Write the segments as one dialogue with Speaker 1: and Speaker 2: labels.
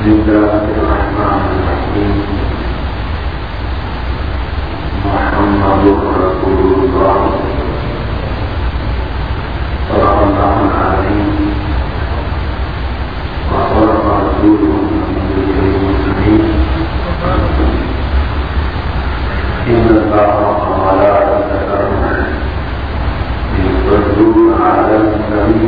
Speaker 1: الله الرحمن الرحيم. محمد رسول الله صدق الله العظيم وصدق رسوله النبي المسلمين. إن الله وملائكته يصلون على النبي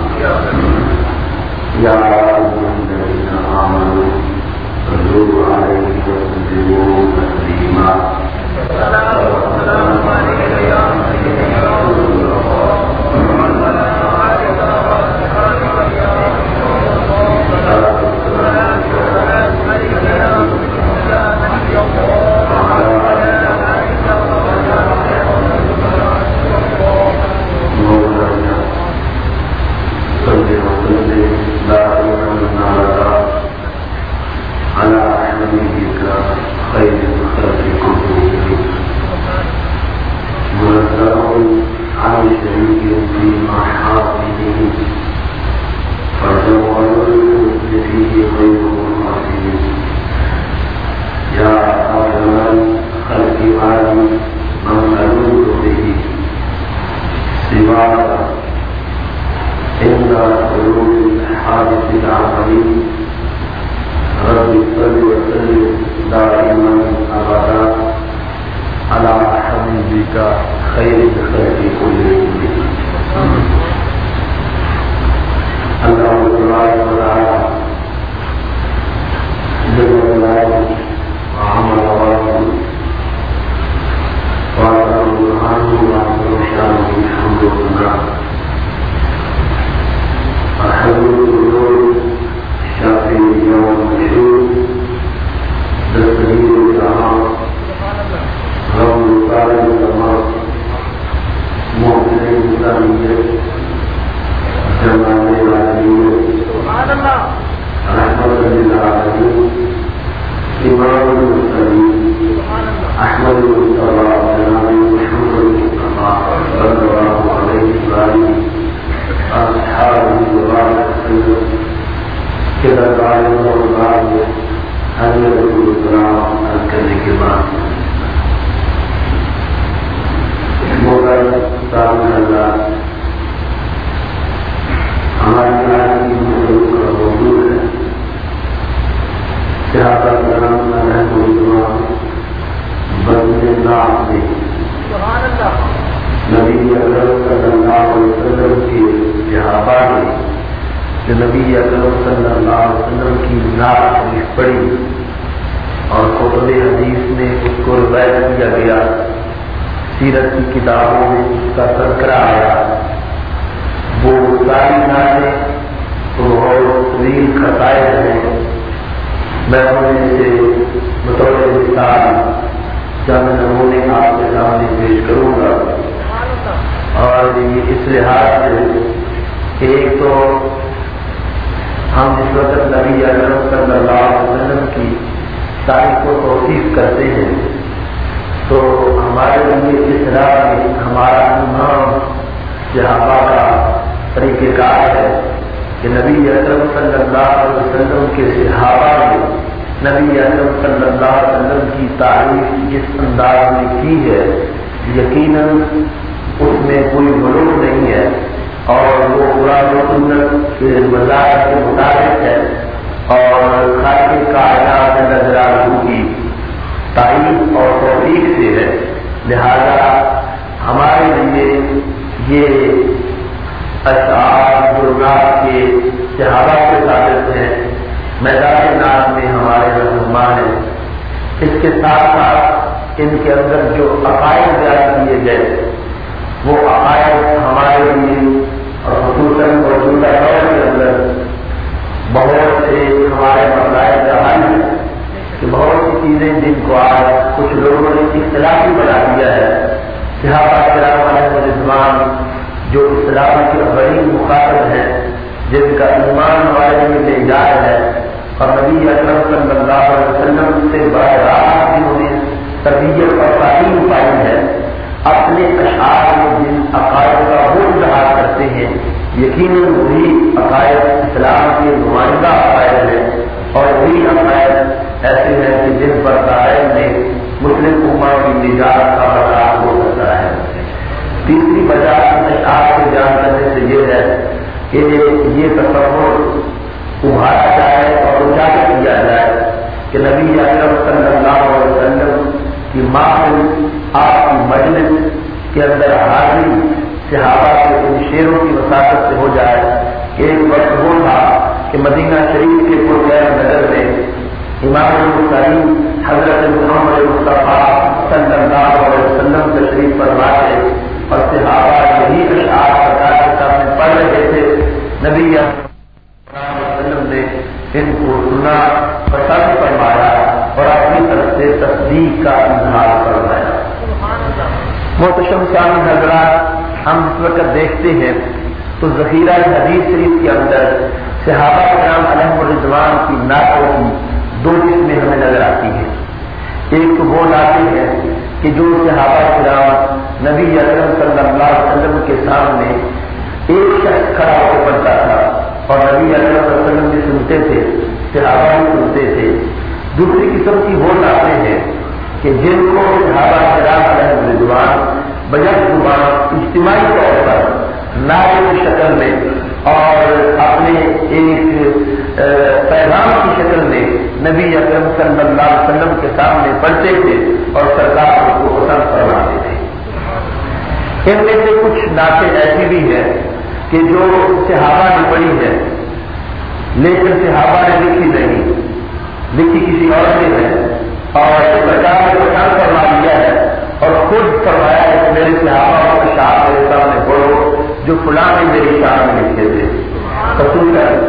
Speaker 1: يا أيها الذين آمنوا صلوا عليه وسلموا تسليما. السلام عليك يا سيدنا رسول الله على حبيبك خير الخلق كلهم منزه عن شريك في محافظه فجوهر فيه خير الخلق يا أكرم الخلق عالم من ألوذ به سواك عند حلول الحادث العظيم. رب صل وسلم دائما ابدا على حبيبك خير الخلق كلهم. اللهم صل على جل الله وعمل ورسول وعلى برهانه وعلى شانه الحمد لله. الحمد لله شافي اليوم المشهور تسليم الجهار رب الطالب الأمر محسن الإسلامية جمال العالمية رحمة للعالمين إمام المرسلين أحمد المصطفى جناب محمد المصطفى صلى الله عليه وآله أصحابه وسلم كذا دعائم اور بعد حضرت الکرام کرنے کے بعد مولانا سامنے اللہ ہماری آج کی محفل کا موضوع ہے صحابہ کرام رحمہ اللہ بندے نام میں نبی اکرم صلی اللہ علیہ وسلم کی صحابہ نے کہ نبی اکرم صلی اللہ علیہ وسلم کی نعت شریف پڑھی اور کتب حدیث میں اس کو روایت کیا گیا، سیرت کی کتابوں میں اس کا تذکرہ آیا. وہ ساری نعتیں بہت طویل خصائص ہیں. میں انہیں سے بطور مثال چند نمونے آپ کے سامنے پیش کروں گا. اور یہ اس لحاظ سے ایک تو ہم اس وقت نبی اکرم صلی اللہ علیہ وسلم کی تعریف و توصیف کرتے ہیں تو ہمارے لیے اس راہ میں ہمارا امام صحابہ کا طریقہ کار ہے کہ نبی اکرم صلی اللہ علیہ وسلم کے صحابہ نے نبی اکرم صلی اللہ علیہ وسلم کی تعریف جس انداز میں کی ہے یقیناً اس میں کوئی غلط نہیں ہے اور وہ قرآن و سنت کے مذاہب کے مطابق ہے اور خالق کائنات نظرانہ کی تعریف اور توفیق سے ہے. لہذا ہمارے لیے یہ اشعار جرات کے صحابہ کے ثابت ہیں، میدان نام میں ہمارے رہنما ہیں. اس کے ساتھ ساتھ ان کے اندر جو عقائد بیان کیے گئے وہ عقائد ہمارے لیے اور خصوصاً موجودہ دور کے اندر بہت سے ہمارے مسائل کا حل ہے کہ بہت سی چیزیں جن کو آج کچھ لوگوں نے اختلافی بنا دیا ہے. صحابہ کرام علیہ رضوان جو اسلام کے بڑی مخاطب ہیں، جن کا ایمان ہمارے لیے نجات ہے اور نبی اکرم صلی اللہ علیہ وسلم سے براہ راست جنہوں نے تربیت اور تعلیم پائی ہے، اپنے اشعار میں جن عقائد کا وہ اظہار کرتے ہیں یقیناً وہی عقائد اسلام کے نمائندہ عقائد ہیں اور وہی عقائد ایسے ہیں کہ جن پر دائر میں مسلم امت کی نجات کا مذاق ہو سکتا ہے۔ تیسری وجہ آپ سے جان کرنے سے یہ ہے کہ یہ تصور ابھارا جائے اور اجاگر کیا جائے کہ نبی اکرم صلی اللہ علیہ وسلم کی محفل، آپ کی مجلس کے اندر حاضری صحابہ کے ان شیروں کی وساطت سے ہو جائے کہ ایک وقت وہ تھا کہ مدینہ شریف کے پرگیر نگر میں امام المرسلین حضرت محمد مصطفیٰ صلی اللہ علیہ وسلم تشریف فرما تھے اور صحابہ یہی اشعار سرکار کے سامنے پڑھ رہے تھے۔ نبی وسلم نے ان کو سنا، پسند فرمایا اور اپنی طرف سے تصدیق کا اظہار فرمایا۔ محتشم سامعین حضرات، ہم اس وقت دیکھتے ہیں تو ذخیرہ حدیث شریف کے اندر صحابہ کرام علیہم الرضوان کی نعتوں کی دو قسمیں ہمیں نظر آتی ہیں۔ ایک تو وہ نعتیں ہیں کہ جو صحابہ کرام نبی اکرم صلی اللہ علیہ وسلم کے سامنے ایک شخص کھڑا ہو کے پڑھتا تھا اور نبی اکرم صلی اللہ علیہ وسلم بھی سنتے تھے، صحابہ بھی سنتے تھے۔ دوسری قسم کی وہ نعتیں ہیں کہ جن کو صحابہ کرام علیہم الرضوان بجٹ زبان اجتماعی طور پر نعرے کی شکل میں اور اپنے ایک پیغام کی شکل میں نبی اکرم صلی اللہ علیہ وسلم کے سامنے پڑھتے تھے اور سرکار کو پسند فرماتے تھے۔ ان میں سے کچھ نعتیں ایسی بھی ہیں کہ جو صحابہ نے پڑھی ہے لیکن صحابہ نے لکھی نہیں، لکھی کسی اور نے ہے اور سرکار نے پسند فرما لیا ہے اور خود فرمایا ہے کہ میرے صحابہ کو شاہ میرے سامنے پڑھو جو فلاں نے میری شان میں لکھے تھے۔ خصوصاً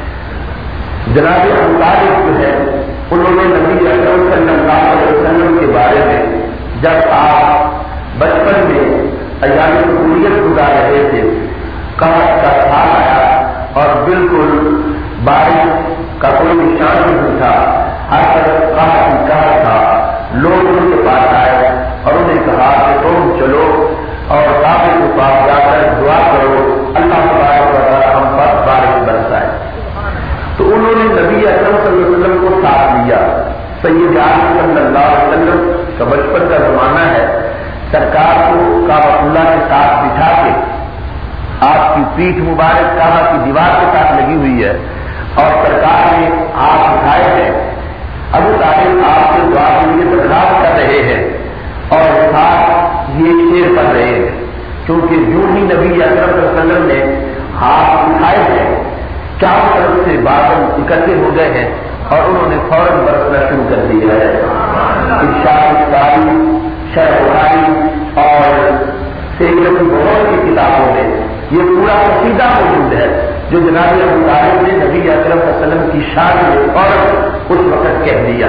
Speaker 1: جناب ابو طالب جو ہے انہوں نے نبی اکرم صلی اللہ علیہ وسلم کے بارے میں جب آپ بچپن میں ایام قبولیت گزار رہے تھے، قحط کا سال آیا اور بالکل بارش کا کوئی نشان نہیں تھا، ہر طرف قحط تھا، لوگ ان کے پاس آئے اور انہیں کہا کہ تم چلو اور کعبے کے پاس جا کر دعا کرو اللہ تبارک و تعالی ہم پر بارش برسائے۔ تو انہوں نے نبی اکرم صلی اللہ علیہ وسلم کو ساتھ لیا۔ سید عالم صلی اللہ علیہ وسلم کا بچپن کا زمانہ ہے، سرکار کو کعبۃ اللہ کے ساتھ بٹھا کے آپ کی پیٹھ مبارک کعبہ کی دیوار کے ساتھ لگی ہوئی ہے اور سرکار نے آپ اٹھائے ہیں۔ ابو طالب آپ سے دعا کے لیے درخواست کر رہے ہیں اور ساتھ یہ شعر پڑھ رہے ہیں کیونکہ جو ہی نبی اکرم صلی اللہ علیہ وسلم نے ہاتھ اٹھائے ہیں چاروں طرف سے بادل اکٹھے ہو گئے ہیں اور انہوں نے فوراً برسنا شروع کر دیا ہے۔ ارشاد القاری، شرح بخاری اور سیرت البخاری کی کتابوں میں یہ پورا قصیدہ موجود ہے جو جناب ابو طالب نے نبی اکرم صلی اللہ علیہ وسلم کی شان میں اور اس وقت کہہ دیا۔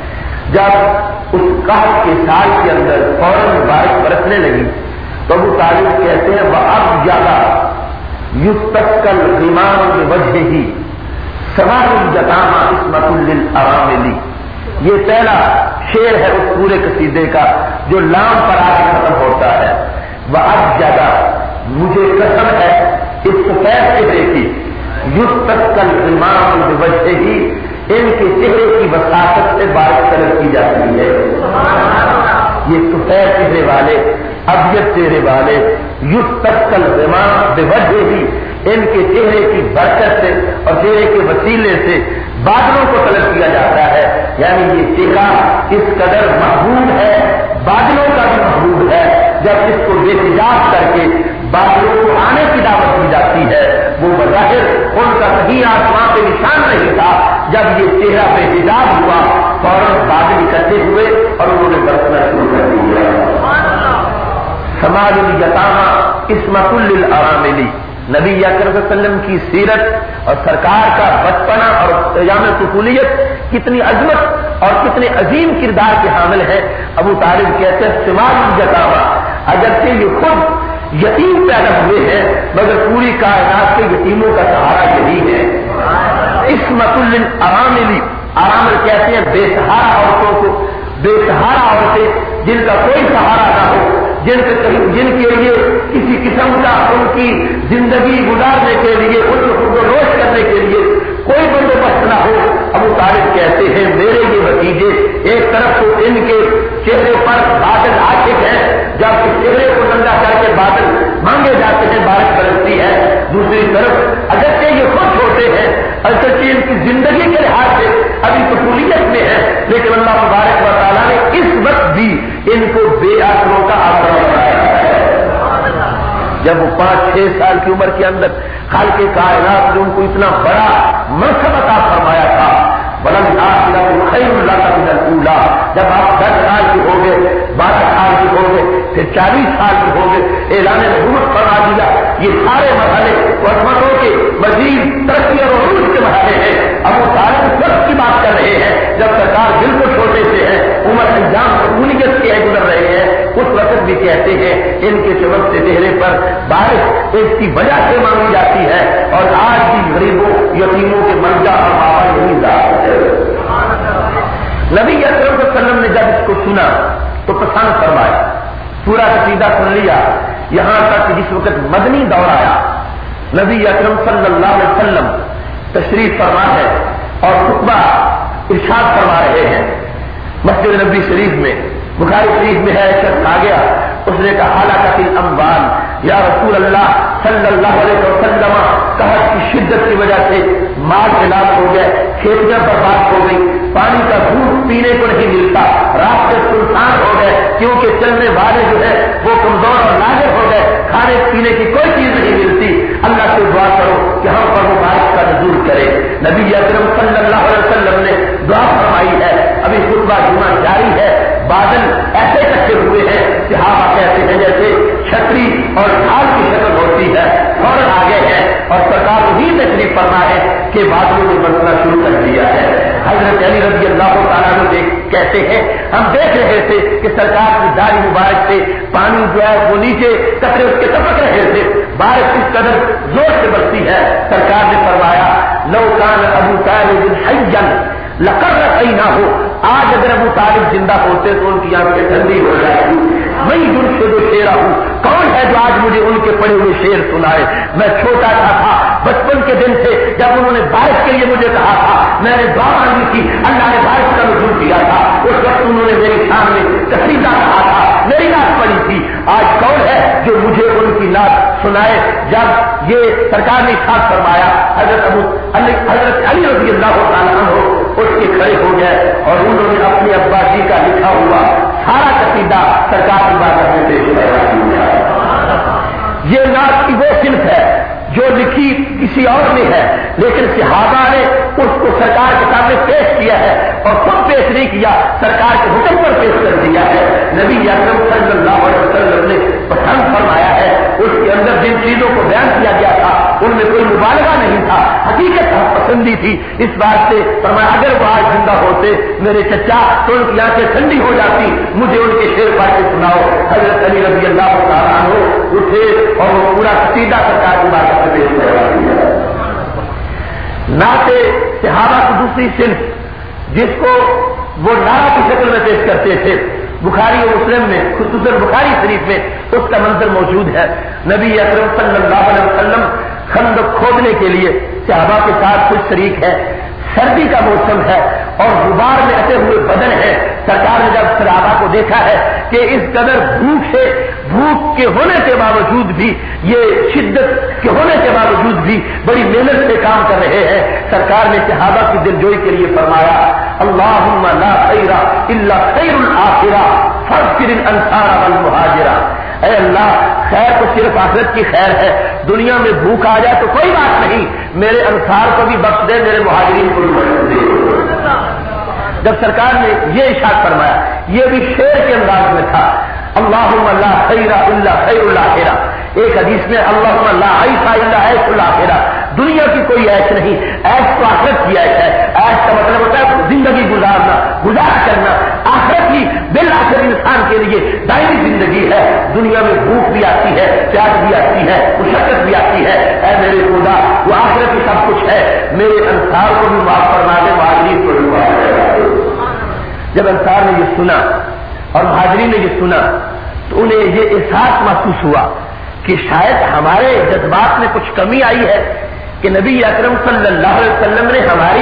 Speaker 1: جب اس قحط کے سال کے اندر فوراً بارش برسنے لگی تو ابو طالب کہتے ہیں وَأَبْ جَدَا يُسْتَسْقَى الْغِمَامُ بِوَجْهِهِ سَمَاءُ الْجَتَامَى عِصْمَةٌ لِلْأَرَامِلِ۔ یہ پہلا شعر ہے اس پورے قصیدے کا جو لام پر آ کے ختم ہوتا ہے۔ وَأَبْ جَدَا مجھے قسم ہے اس سفید چہرے کی، يُسْتَسْقَى الْغِمَامُ بِوَجْهِهِ ان کے چہرے کی وساطت سے بارش طلب کی جاتی ہے۔ یہ سفید چہرے والے، ابیض چہرے والے، یستسقى الغمام بوجهه ان کے چہرے کی برکت سے اور چہرے کے وسیلے سے بادلوں کو طلب کیا جاتا ہے۔ یعنی یہ چہرہ اس قدر محبوب ہے، بادلوں کا بھی محبوب ہے، جب اس کو بے حجاب کر کے بادلوں کو آنے کی دعوت دی جاتی ہے وہ بظاہر ان کا کہیں آسمان پہ نشان نہیں تھا، جب یہ چہرہ بے حجاب ہوا فوراً بادل اکٹھے ہوئے اور انہوں نے برسنا شروع کر دیا۔ سماء الیتامى عصمۃ للارامل، نبی اکرم صلی اللہ علیہ وسلم کی سیرت اور سرکار کا بچپنا اور ایام طفولیت کتنی عظمت اور کتنے عظیم کردار کے حامل ہے۔ ابو طالب کہتے ہیں سماء الیتامى، اگرچہ یہ خود یتیم پیدا ہوئے ہیں مگر پوری کائنات کے یتیموں کا سہارا یہی ہے۔ عصمۃ للارامل، ارامل کہتے ہیں بے سہارا عورتوں کو، بے سہارا عورتیں جن کا کوئی سہارا نہ ہو، جن کے لیے کسی قسم کا ان کی زندگی گزارنے کے لیے ان کو روش کرنے کے لیے کوئی بندوبست نہ ہو۔ ابو کہتے ہیں میرے یہ بھتیجے ایک طرف تو ان کے چہرے پر بادل عاشق ہے، جب اس چہرے کو ننگا کر کے بادل مانگے جاتے ہیں بارش برستی ہے، دوسری طرف اگرچہ یہ خود چھوٹے ہیں، اگرچہ ان کی زندگی کے لحاظ سے ابھی قبولیت میں ہے، لیکن اللہ تبارک و تعالیٰ نے اس وقت بھی ان کو بے آسروں کا آسرا بنایا ہے۔ جب وہ 5-6 سال کی عمر کے اندر خالق کائنات نے ان کو اتنا بڑا منصب عطا فرمایا تھا، وَلَلْآخِرَةُ خَيْرٌ لَكَ مِنَ الْأُولَىٰ، جب آپ 10 سال کے ہو گئے، 12 سال کے ہو گئے، پھر 40 سال کے ہو گئے، اعلان نبوت فرما دیا۔ یہ سارے مرحلے عظمتوں کے مزید ترقی اور عروج کے مرحلے ہیں۔ ابو طالب اس وقت کی بات کر رہے ہیں جب سرکار بالکل چھوٹے سے ہیں، عمر انجام قبولیت کے گزر رہے ہیں، اس وقت بھی کہتے ہیں ان کے چمکتے چہرے پر بارش اس کی وجہ سے مانگی جاتی ہے، اور آج بھی غریبوں یتیموں کے مرجع اور بابا یہی ذات ہے۔ نبی اکرم صلی اللہ علیہ وسلم نے جب اس کو سنا تو پسند فرمایا، پورا قصیدہ سن لیا، یہاں تک کہ جس وقت مدنی دور آیا، نبی اکرم صلی اللہ علیہ وسلم تشریف فرما ہے اور خطبہ ارشاد فرما رہے ہیں مسجد نبی شریف میں۔ بخاری شریف میں ہے، ایک شخص آ گیا، اس نے کہا ہلاکت الاموال یا رسول اللہ صلی اللہ علیہ وسلم، قحط کی شدت کی وجہ سے مال ہلاک ہو گئے، کھیتیاں برباد ہو گئی، پانی کا دودھ پینے کو نہیں ملتا، راستے سنسان ہو گئے کیونکہ چلنے والے جو ہے وہ کمزور اور لاغر ہو گئے، کھانے پینے کی کوئی چیز نہیں ملتی، اللہ سے دعا کرو کہ ہم پر وہ بارش کا نزول کرے۔ نبی اکرم صلی اللہ علیہ وسلم نے دعا فرمائی ہے، ابھی خطبہ جمعہ جاری ہے، بادل ایسے کٹے ہوئے ہیں، صحابہ کہتے ہیں جیسے چھتری اور ڈھال کی شکل ہوتی ہے، فوراً آگے ہے اور سرکار وہی تشریف فرما ہے کہ بادلوں نے برسنا شروع کر دیا ہے۔ حضرت علی رضی اللہ تعالیٰ عنہ کہتے ہیں ہم دیکھ رہے تھے کہ سرکار کی داڑھی مبارک سے پانی جو ہے وہ نیچے قطرے اس کے ٹپک رہے تھے، بارش اس قدر زور سے برستی ہے، سرکار نے فرمایا لو کان ابو طالب حیا لقرت عیناہ، آج اگر ابو طالب زندہ ہوتے تو ان کی آنکھیں ٹھنڈی ہو جائیں۔ میں یرشد شعرہ ہوں، کون ہے جو آج مجھے ان کے پڑھے ہوئے شعر سنائے؟ میں چھوٹا سا تھا، بچپن کے دن سے جب انہوں نے بارش کے لیے مجھے کہا تھا، میں نے دعا مانگی تھی، اللہ نے بارش کا نزول کیا تھا، اس وقت انہوں نے میرے سامنے قصیدہ کہا تھا، میری نعت پڑھی تھی، آج کون ہے جو مجھے ان کی نعت سنائے؟ جب یہ سرکار نے ارشاد فرمایا، حضرت علی رضی اللہ تعالیٰ عنہ اٹھ کے کھڑے ہو گئے اور انہوں نے اپنے ابا جی کا لکھا ہوا سارا قصیدہ سرکار کی بارگاہ میں پیش کیا۔ یہ نعت کی وہ صنف ہے جو لکھی کسی اور نے ہے، لیکن صحابہ نے اس کو سرکار کے سامنے پیش کیا ہے اور خود پیش نہیں کیا، سرکار کے حکم پر پیش کر دیا ہے۔ نبی اکرم صلی اللہ علیہ وسلم نے پسند فرمایا ہے، اس کے اندر جن چیزوں کو بیان کیا گیا تھا ان میں کوئی مبالغہ نہیں تھا، حقیقت پسندی تھی، اس بات سے فرمایا اگر وہ آج زندہ ہوتے میرے چچا تو ان کی آنکھیں ٹھنڈی ہو جاتی، مجھے ان کے شعر پڑھ کے سناؤ۔ حضرت علی رضی اللہ تعالیٰ عنہ اٹھے اور وہ پورا قصیدہ سرکار کی بات سے پیش کروا دیا۔ نعت صحابہ کی دوسری صنف جس کو وہ نعرہ کی شکل میں پیش کرتے تھے، بخاری اور مسلم میں، خصوصاً بخاری شریف میں اس کا منظر موجود ہے۔ نبی اکرم صلی اللہ علیہ وسلم خندق کھودنے کے لیے صحابہ کے ساتھ کچھ شریک ہے، سردی کا موسم ہے اور غبار میں اٹے ہوئے بدن ہے، سرکار نے جب صحابہ کو دیکھا ہے کہ اس قدر بھوک کے ہونے کے باوجود بھی، یہ شدت کے ہونے کے باوجود بھی بڑی محنت سے کام کر رہے ہیں، سرکار نے صحابہ کی دلجوئی کے لیے فرمایا اللہم لا خیر الا خیر الآخرہ فاغفر الانصار والمہاجرہ، اے اللہ خیر تو صرف آخرت کی خیر ہے، دنیا میں بھوک آ جائے تو کوئی بات نہیں، میرے انصار کو بھی بخش دے، میرے مہاجرین کو بھی بخش دے۔ جب سرکار نے یہ ارشاد فرمایا، یہ بھی شعر کے انداز میں تھا، اللہم لا خیر الا خیر الآخرہ، ایک حدیث میں اللہم لا عیش الا عیش الآخرہ، دنیا کی کوئی عیش نہیں، عیش تو آخرت کی عیش ہے، عیش کا مطلب ہوتا ہے زندگی گزارنا، گزارا کرنا، آخرت کی بالآخر انسان کے لیے دائمی زندگی ہے، دنیا میں بھوک بھی آتی ہے، پیاس بھی آتی ہے، مشقت بھی آتی ہے، اے میرے خدا وہ آخرت کی سب کچھ ہے، میرے انصار کو بھی معاف فرما دے، مہاجرین کو بھی معاف فرما دے۔ جب انصار نے یہ سنا اور مہاجرین نے یہ سنا تو انہیں یہ احساس محسوس ہوا کہ شاید ہمارے جذبات میں کچھ کمی آئی ہے کہ نبی اکرم صلی اللہ علیہ وسلم نے ہماری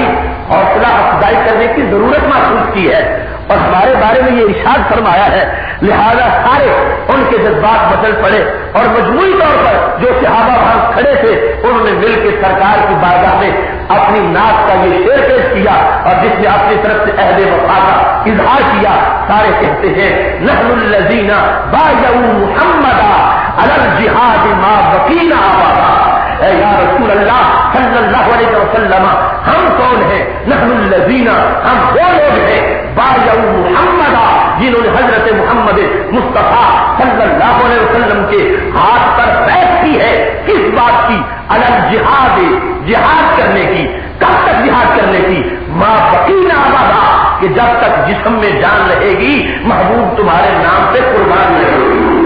Speaker 1: حوصلہ افزائی کرنے کی ضرورت محسوس کی ہے اور ہمارے بارے میں یہ ارشاد فرمایا ہے، لہذا سارے ان کے جذبات بدل پڑے اور مجموعی طور پر جو صحابہ وہاں کھڑے تھے انہوں نے مل کے سرکار کی بارگاہ میں اپنی نعت کا یہ شعر پیش کیا اور جس نے اپنی طرف سے عہد وفا کا اظہار کیا. سارے کہتے ہیں نحن الذین بایعوا محمدا علی الجہاد ما بقینا ابدا. اے یا رسول اللہ صلی اللہ علیہ وسلم، ہم کون ہیں؟ نحن الذین، ہم وہ لوگ ہیں بایعوا محمدا جنہوں نے حضرت محمد مصطفیٰ صلی اللہ علیہ وسلم کے ہاتھ پر بیعت کی ہے. کس بات کی؟ علی الجہاد، جہاد کرنے کی. کب تک جہاد کرنے کی؟ ما بقینا ابدا، کہ جب تک جسم میں جان رہے گی محبوب تمہارے نام پہ قربان رہے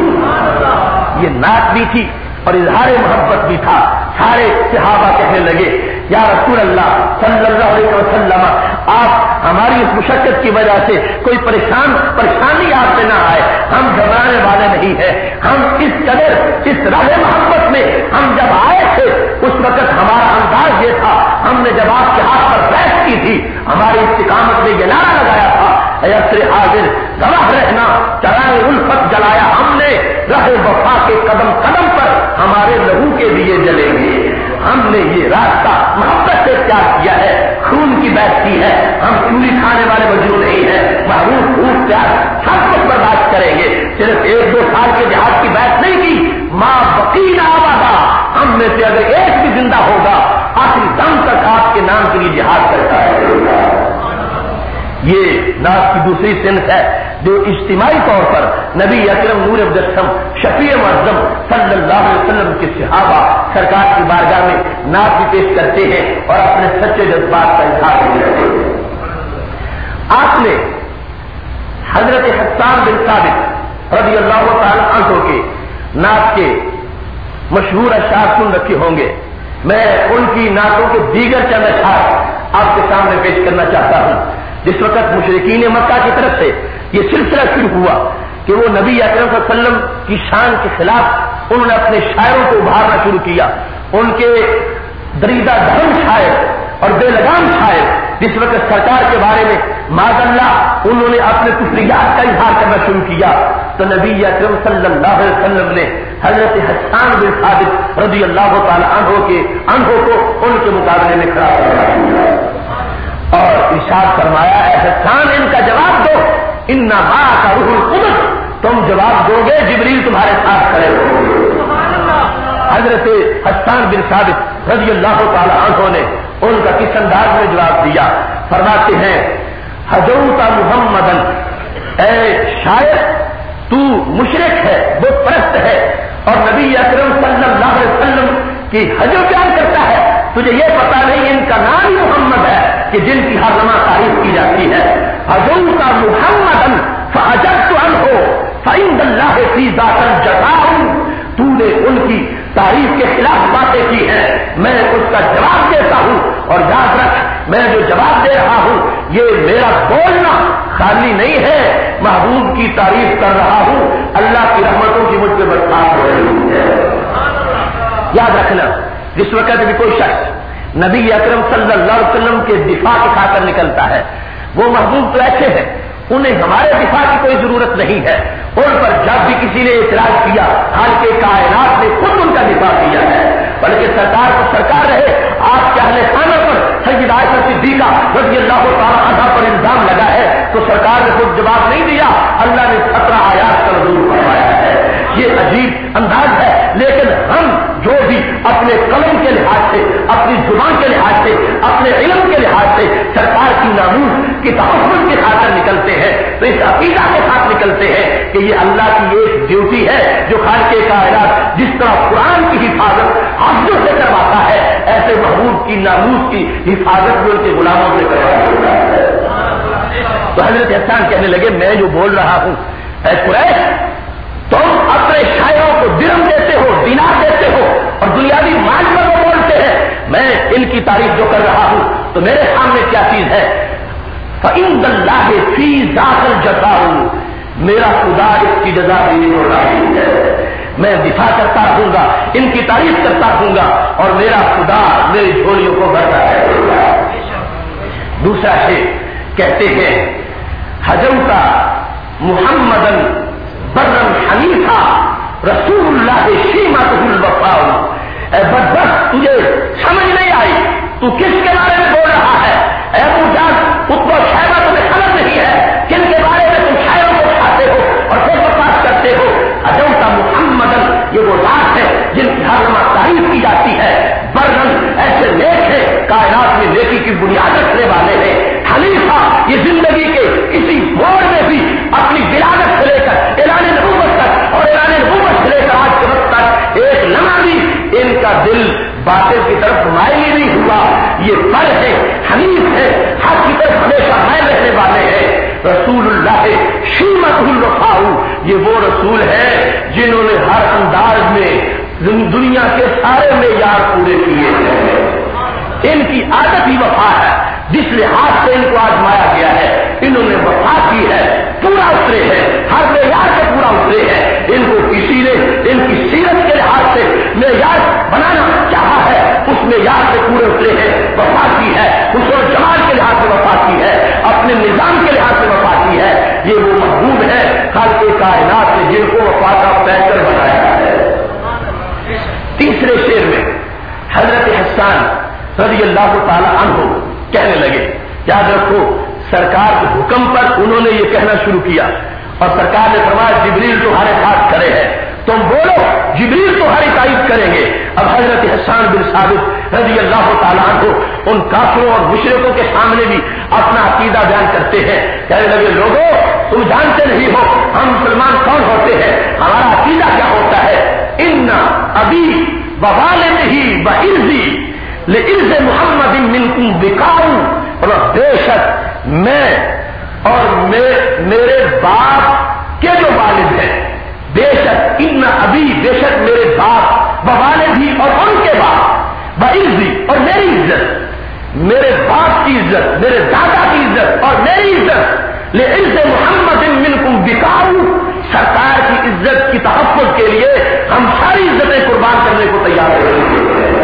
Speaker 1: گی. یہ نعت بھی تھی اور اظہار محبت بھی تھا. سارے صحابہ کہنے لگے یا رسول اللہ صلی اللہ علیہ وسلم، آپ ہماری اس مشقت کی وجہ سے کوئی پریشانی آپ سے نہ آئے، ہم گھبرانے والے نہیں ہیں. ہم اس قدر اس راہ محبت میں ہم جب آئے تھے اس وقت ہمارا انداز یہ تھا، ہم نے جب آپ کے ہاتھ پر بیعت کی تھی ہماری استقامت میں یہ نعرہ لگایا تھا اے عصر حاضر گواہ رہنا، چرائے الفت جلایا ہم نے، راہ وفا کے قدم قدم پر ہمارے لہو کے دیے جلیں گے. ہم نے یہ راستہ محبت سے اختیار کیا ہے، خون کی بیعت کی ہے. ہم چوری کھانے والے مجنون نہیں ہیں، محبوب خون پیار سب کچھ برداشت کریں گے. صرف 1-2 سال کے جہاد کی بیعت نہیں کی، ماں بقینا ابدا، ہم میں سے اگر ایک بھی زندہ ہوگا آخری دم تک آپ کے نام کے لیے جہاد کرتا ہے. یہ نعت کی دوسری صنف ہے جو اجتماعی طور پر نبی اکرم نور مجسم شفیع معظم صلی اللہ علیہ وسلم کے صحابہ سرکار کی بارگاہ میں نعت بھی پیش کرتے ہیں اور اپنے سچے جذبات کا اظہار بھی کرتے ہیں. آپ نے حضرت حسان بن ثابت رضی اللہ تعالی عنہ کے نعت کے مشہور اشعار سن رکھے ہوں گے. میں ان کی نعتوں کے دیگر چند اشعار آپ کے سامنے پیش کرنا چاہتا ہوں. جس وقت مشرکین مکہ کی طرف سے یہ سلسلہ شروع ہوا کہ وہ نبی اکرم صلی اللہ علیہ وسلم کی شان کے خلاف انہوں نے اپنے شاعروں کو ابھارنا شروع کیا. ان کے دریدہ دھرم شاعر اور بے لگام شاعر جس وقت سرکار کے بارے میں معاذ اللہ انہوں نے اپنے کفریات کا اظہار کرنا شروع کیا تو نبی اکرم صلی اللہ علیہ وسلم نے حضرت حسان بن ثابت رضی اللہ تعالی عنہ کو ان کے مقابلے میں کھڑا کیا اور ارشاد فرمایا اے حسان ان کا جواب دو، انما کا روح القدس، تم جواب دو گے جبریل تمہارے ساتھ کھڑے ہوں گے. حضرت حسان بن ثابت رضی اللہ تعالی عنہ نے ان کا کس انداز میں جواب دیا؟ فرماتے ہیں حجوت محمدن، اے شاعر تو مشرک ہے، بت پرست ہے اور نبی اکرم صلی اللہ علیہ وسلم کی حجو بیان کرتا ہے. تجھے یہ پتا نہیں ان کا نام ہی محمد ہے کہ جن کی ہر لمحہ تعریف کی جاتی ہے. حجوت محمدن فعجبت عنہ فعند اللہ فی ذات الجزاء، تو نے ان کی تعریف کے خلاف باتیں کی ہیں، میں اس کا جواب دیتا ہوں. اور یاد رکھ میں جو جواب دے رہا ہوں یہ میرا بولنا خالی نہیں ہے، محبوب کی تعریف کر رہا ہوں، اللہ کی رحمتوں کی مجھ پہ برسات ہو رہی ہے. یاد رکھنا جس وقت بھی کوئی شخص نبی اکرم صلی اللہ علیہ وسلم کے دفاع کی خاطر نکلتا ہے، وہ محبوب تو ایسے ہیں انہیں ہمارے دفاع کی کوئی ضرورت نہیں ہے. ان پر جب بھی کسی نے اعتراض کیا حال کے کائنات نے خود ان کا دفاع کیا ہے، بلکہ سرکار کو سرکار رہے آپ کے اہل خانہ پر سیدہ عائشہ صدیقہ رضی اللہ تعالی عنہا پر الزام لگا ہے تو سرکار نے خود جواب نہیں دیا، اللہ نے 17 آیات کا نزول فرمایا ہے. یہ عجیب انداز ہے، لیکن ہم جو بھی اپنے قلم کے لحاظ سے، اپنی زبان کے لحاظ سے، اپنے علم کے لحاظ سے سرکار کی ناموز کی تحفظ کی خاطر نکلتے ہیں تو اس عقیدہ کے ساتھ نکلتے ہیں کہ یہ اللہ کی ایک ڈیوٹی ہے جو خالق کائنات جس طرح قرآن کی حفاظت حافظوں سے کرواتا ہے ایسے محبوب کی ناموز کی حفاظت بھی ان کے غلاموں سے کرواتا ہے. تو حضرت حسان کہنے لگے میں جو بول رہا ہوں اے قریش، تم اپنے شاعروں کو درہم دیتے ہو، دینار دیتے ہو اور دنیاوی مال پر وہ بولتے ہیں، میں ان کی تعریف جو کر رہا ہوں تو میرے سامنے کیا چیز ہے؟ فَإِنَّ اللَّهِ فِي ذَاكَ الْجَزَاءُ، میرا خدا اس کی جزا دینے کو راضی ہے. میں دفاع کرتا رہوں گا، ان کی تعریف کرتا رہوں گا اور میرا خدا میری جھولیوں کو بھرتا ہے. دوسرا شعر کہتے ہیں حجوتا محمدن برم حنیفا رسول اللہ شیمتہ الوفاء. اے بدبخت تجھے سمجھ نہیں آئی تو کس کے بارے میں بول رہا ہے؟ اے ابو جہل اتبا شیبہ تمہیں خبر نہیں ہے کن کے بارے میں تم شاعروں کو کھاتے ہو اور پھر بکواس کرتے ہو؟ حجوتا محمدن یہ وہ ذات ہے جن کی ہر نماز تعریف کی جاتی ہے. برن ایسے نیک ہے کائنات میں نیکی کی بنیاد رکھنے والے ہیں. حنیفہ یہ زندگی کے کسی موڑ میں بھی اپنی ولادت سے لے کر اعلان نبوت تک اور اعلان نبوت سے لے کر آج کے وقت تک ایک لمحہ بھی ان کا دل باطل کی طرف مائل ہی نہیں ہوا. یہ پر ہے، حنیف ہے، حق کی طرف ہمیشہ مائل رہنے والے ہیں. رسول اللہ شیمتہ الوفاء یہ وہ رسول ہے جنہوں نے ہر انداز میں دنیا کے سارے معیار پورے کیے ہیں. ان کی عادت ہی وفا ہے. جس لحاظ سے ان کو آزمایا گیا ہے انہوں نے وفا کی ہے، پورا اترے ہیں، ہر معیار سے پورا اترے ہیں. ان کو کسی نے ان کی سیرت کے لحاظ سے معیار بنانا چاہا ہے، اس معیار سے پورے اترے ہیں. وفا کی ہے، حسن و جمال کے لحاظ سے وفا کی ہے، اپنے نظام کے لحاظ سے وفا کی ہے. یہ وہ محبوب ہے خالق کائنات نے جن کو وفا کا پیکر بنایا ہے. تیسرے شعر میں حضرت حسان رضی اللہ تعالی عنہ کہنے لگے. یاد رکھو سرکار کے حکم پر انہوں نے یہ کہنا شروع کیا اور سرکار نے فرمایا جبریل تمہارے ساتھ کھڑے ہیں، تم بولو جبریل تمہاری تعریف کریں گے. اب حضرت حسان بن ثابت رضی اللہ تعالیٰ عنہ ان کافروں اور مشرکوں کے سامنے بھی اپنا عقیدہ بیان کرتے ہیں. کہنے لگے لوگوں تم جانتے نہیں ہو ہم مسلمان کون ہوتے ہیں، ہمارا عقیدہ کیا ہوتا ہے. ان ابھی ووالدہ وعزی لعز محمد منکم بکاؤ. اور بے شک میں اور میرے باپ کے جو والد ہیں، بے شک ان ابھی بے شک میرے باپ ووالدی اور ان کے باپ وعزی اور میری عزت، میرے باپ کی عزت، میرے دادا کی عزت اور میری عزت لعز محمد منکم بکاؤ. سرکار کی عزت کی تحفظ کے لیے ہم ساری عزتیں قربان کرنے کو تیار ہیں.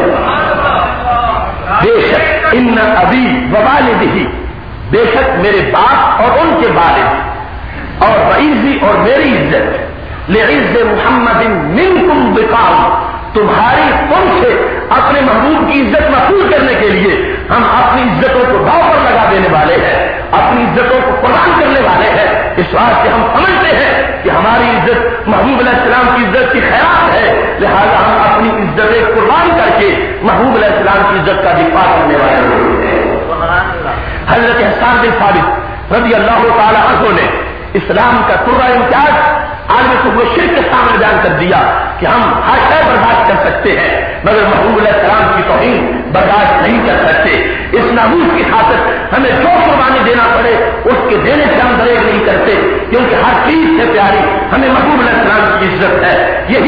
Speaker 1: بے شک ان ابی ووالدہ بے شک میرے باپ اور ان کے والد اور وعزی اور میری عزت لعز محمد منکم بقاء. تمہاری تم سے اپنے محبوب کی عزت محفوظ کرنے کے لیے ہم اپنی عزتوں کو داؤ پر لگا دینے والے ہیں، اپنی عزتوں کو قربان کرنے والے ہیں. اس بات سے ہم سمجھتے ہیں کہ ہماری عزت محبوب علیہ السلام کی عزت کی خیرات ہے، لہذا ہم اپنی عزتیں قربان کر کے محبوب علیہ السلام کی عزت کا دفاع کرنے والے ہیں. حضرت حسان بن ثابت رضی اللہ تعالی عنہ نے اسلام کا پورا امتیاز عالم کفر و شرک کے سامنے بیان کر دیا کہ ہم ہر شے برداشت کر سکتے ہیں مگر محبوب علیہ السلام کی توہین برداشت نہیں کر سکتے. اس ناموس کی خاطر ہمیں جو قربانی دینا پڑے اس کے دینے سے ہم دریغ نہیں کرتے، کیونکہ ہر چیز سے پیاری ہمیں محبوب علیہ السلام کی عزت ہے.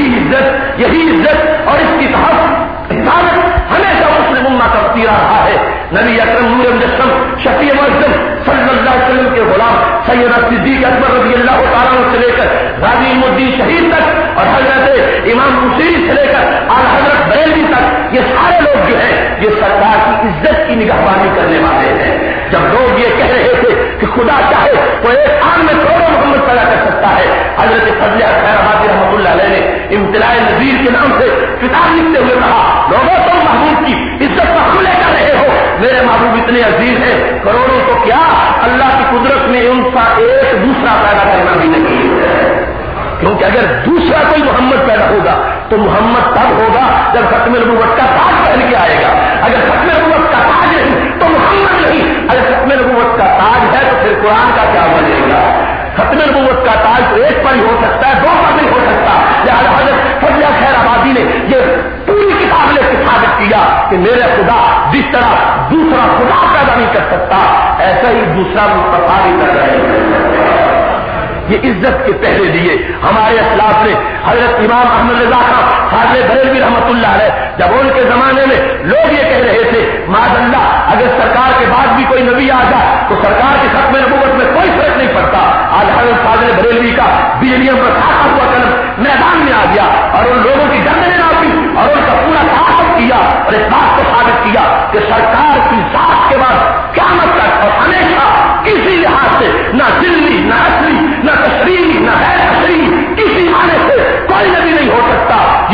Speaker 1: یہی عزت اور اس کی حفاظت ہمیشہ مسلم امہ کا وسیلہ رہا ہے. نبی اکرم نور مجسم شفیع معظم صلی اللہ علیہ وسلم کے غلام سیدنا صدیق اکبر رضی اللہ تعالیٰ عنہ سے لے کر غازی الدین شہید تک اور حضرت امام بصیری سے لے کر اعلی حضرت بریلوی تک یہ سارے لوگ جو ہیں یہ سرکار کی عزت کی نگہبانی کرنے والے ہیں. جب لوگ یہ کہہ رہے تھے کہ خدا چاہے تو ایک آن میں کروڑوں محمد پیدا کر سکتا ہے، حضرت فضل خیر آبادی رحمۃ اللہ علیہ نے امتلاء نذیر کے نام سے کتاب لکھتے ہوئے کہا لوگوں تم محبوب کی عزت پر کھلے کر رہے ہو، میرے محبوب اتنے عظیم ہیں کروڑوں کو کیا اللہ کی قدرت میں ان کا ایک دوسرا پیدا کرنا بھی نہیں ہے. کیونکہ اگر دوسرا کوئی محمد پیدا ہوگا تو محمد تب ہوگا جب ختم نبوت کا تاج پہن کے آئے گا. اگر ختم نبوت کا تاج نہیں تو محمد نہیں. اگر ختم نبوت کا تاج ہے تو پھر قرآن کا کیا بنے گا؟ ختم نبوت کا تاج تو ایک پر ہی ہو سکتا ہے، دو پر نہیں ہو سکتا. لہٰذا حضرت فضل خیر آبادی نے یہ پوری کتاب نے ثابت کیا کہ میرے خدا جس طرح دوسرا خدا پیدا نہیں کر سکتا ایسا ہی دوسرا مصطفیٰ بھی کر رہے ہیں. یہ عزت کے پہلے دیے ہمارے اسلاف نے. حضرت امام احمد رضا خان حاضر بریلوی رحمۃ اللہ علیہ جب ان کے زمانے میں لوگ یہ کہہ رہے تھے معاذ اللہ اگر سرکار کے بعد بھی کوئی نبی آ جائے تو سرکار کے ختم نبوت میں کوئی فرق نہیں پڑتا. آج حضرت حاضر بریلوی کا بیلیم پر کھاتا ہوا قلم میدان میں آ گیا اور ان لوگوں کی جنگ نے ناپی اور ان کا پورا تعاقب کیا اور اس بات کو ثابت کیا کہ سرکار کی ذات کے بعد قیامت تک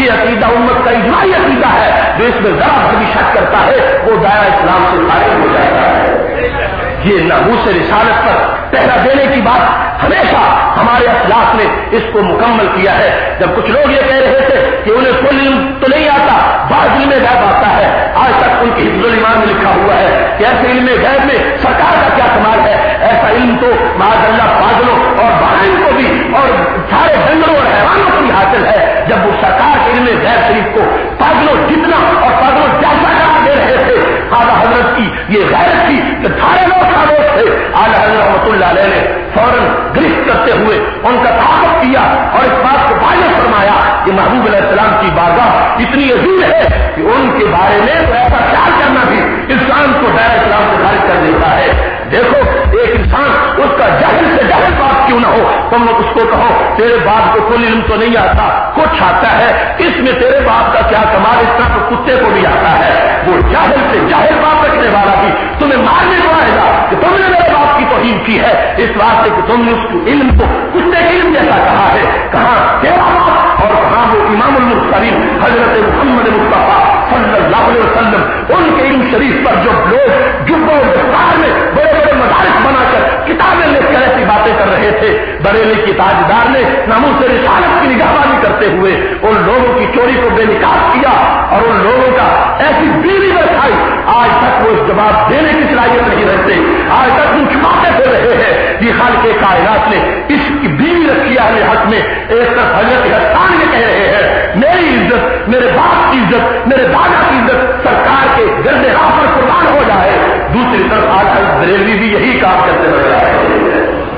Speaker 2: یہ عقیدہ امت کا اجماعی عقیدہ ہے. جو اس میں ذرا بھی شک کرتا ہے وہ دائرہ اسلام سے خارج ہو جاتا ہے. یہ ناموس رسالت پر پہرا دینے کی بات ہمیشہ ہمارے اسلاف نے اس کو مکمل کیا ہے. جب کچھ لوگ یہ کہہ رہے تھے کہ انہیں کوئی علم تو نہیں آتا، بعض علم غیب آتا ہے، آج تک ان کی حفظ الایمان میں لکھا ہوا ہے کہ ایسے علم غیب میں سرکار کا کیا کمال ہے. ایسا علم تو معاذ اللہ پاگلوں اور باہرین کو بھی اور سارے جنگلوں اور حیوانوں کو بھی حاصل ہے. جب وہ سرکار کے علم غیب شریف کو پاگلوں جتنا اور پاگلوں جیسا قرار دے رہے تھے، اعلیٰ حضرت کی یہ غیرت تھی کہ سارے لوگ خاموش تھے. اعلیٰ حضرت رحمۃ اللہ علیہ نے فوراً گرفت کرتے ہوئے ان کا تعاقب کیا اور اس بات کو واضح فرمایا کہ محبوب علیہ السلام کی بارگاہ اتنی عظیم ہے کہ ان کے بارے میں تو ایسا خیال کرنا بھی انسان کو دائرہ اسلام سے خارج کر دیتا ہے. دیکھو ایک انسان اس کا جاہل سے جاہل باپ کیوں نہ ہو، تم لوگ اس کو کہو تیرے باپ کو کوئی علم تو نہیں آتا، کچھ آتا ہے، اس میں تیرے باپ کا کیا کمال، اس طرح تو کتے کو بھی آتا ہے. وہ جاہل سے جاہل باپ رکھنے والا بھی تمہیں مارنے کو آئے گا کہ تم نے میرے باپ کی توہین کی ہے اس واسطے کہ تم نے اس کے علم کو کتے کے علم جیسا کہا ہے. کہاں تیرا باپ اور کہاں وہ امام المرسلین حضرت محمد مصطفیٰ صلی اللہ علیہ وسلم، ان کے علم شریف پر جو لوگ جبوں اور دستار میں بڑے بڑے مدارس بنا کر کتابیں لکھ کر ایسی باتیں کر رہے تھے. بریلی کی تاجدار نے ناموس رسالت کی نگہبانی کرتے ہوئے ان لوگوں کی چوری کو بے نقاب کیا اور ان لوگوں کا ایسی بیوی برسائی. آج تک وہ اس جواب دینے کی صلاحیت نہیں رکھتے، آج تک ان چھپاتے پھر رہے ہیں. یہ خالق کائنات نے اس کی بیوی رکھی اہل حق میں. ایک طرف حضرت حسان یہ کہہ رہے ہیں میری عزت، میرے باپ کی عزت، میرے دادا کی عزت سرکار کے گرد راہ پر قربان ہو جائے. دوسری طرف آج حضرت بریلوی بھی یہی کام کرتے رہے.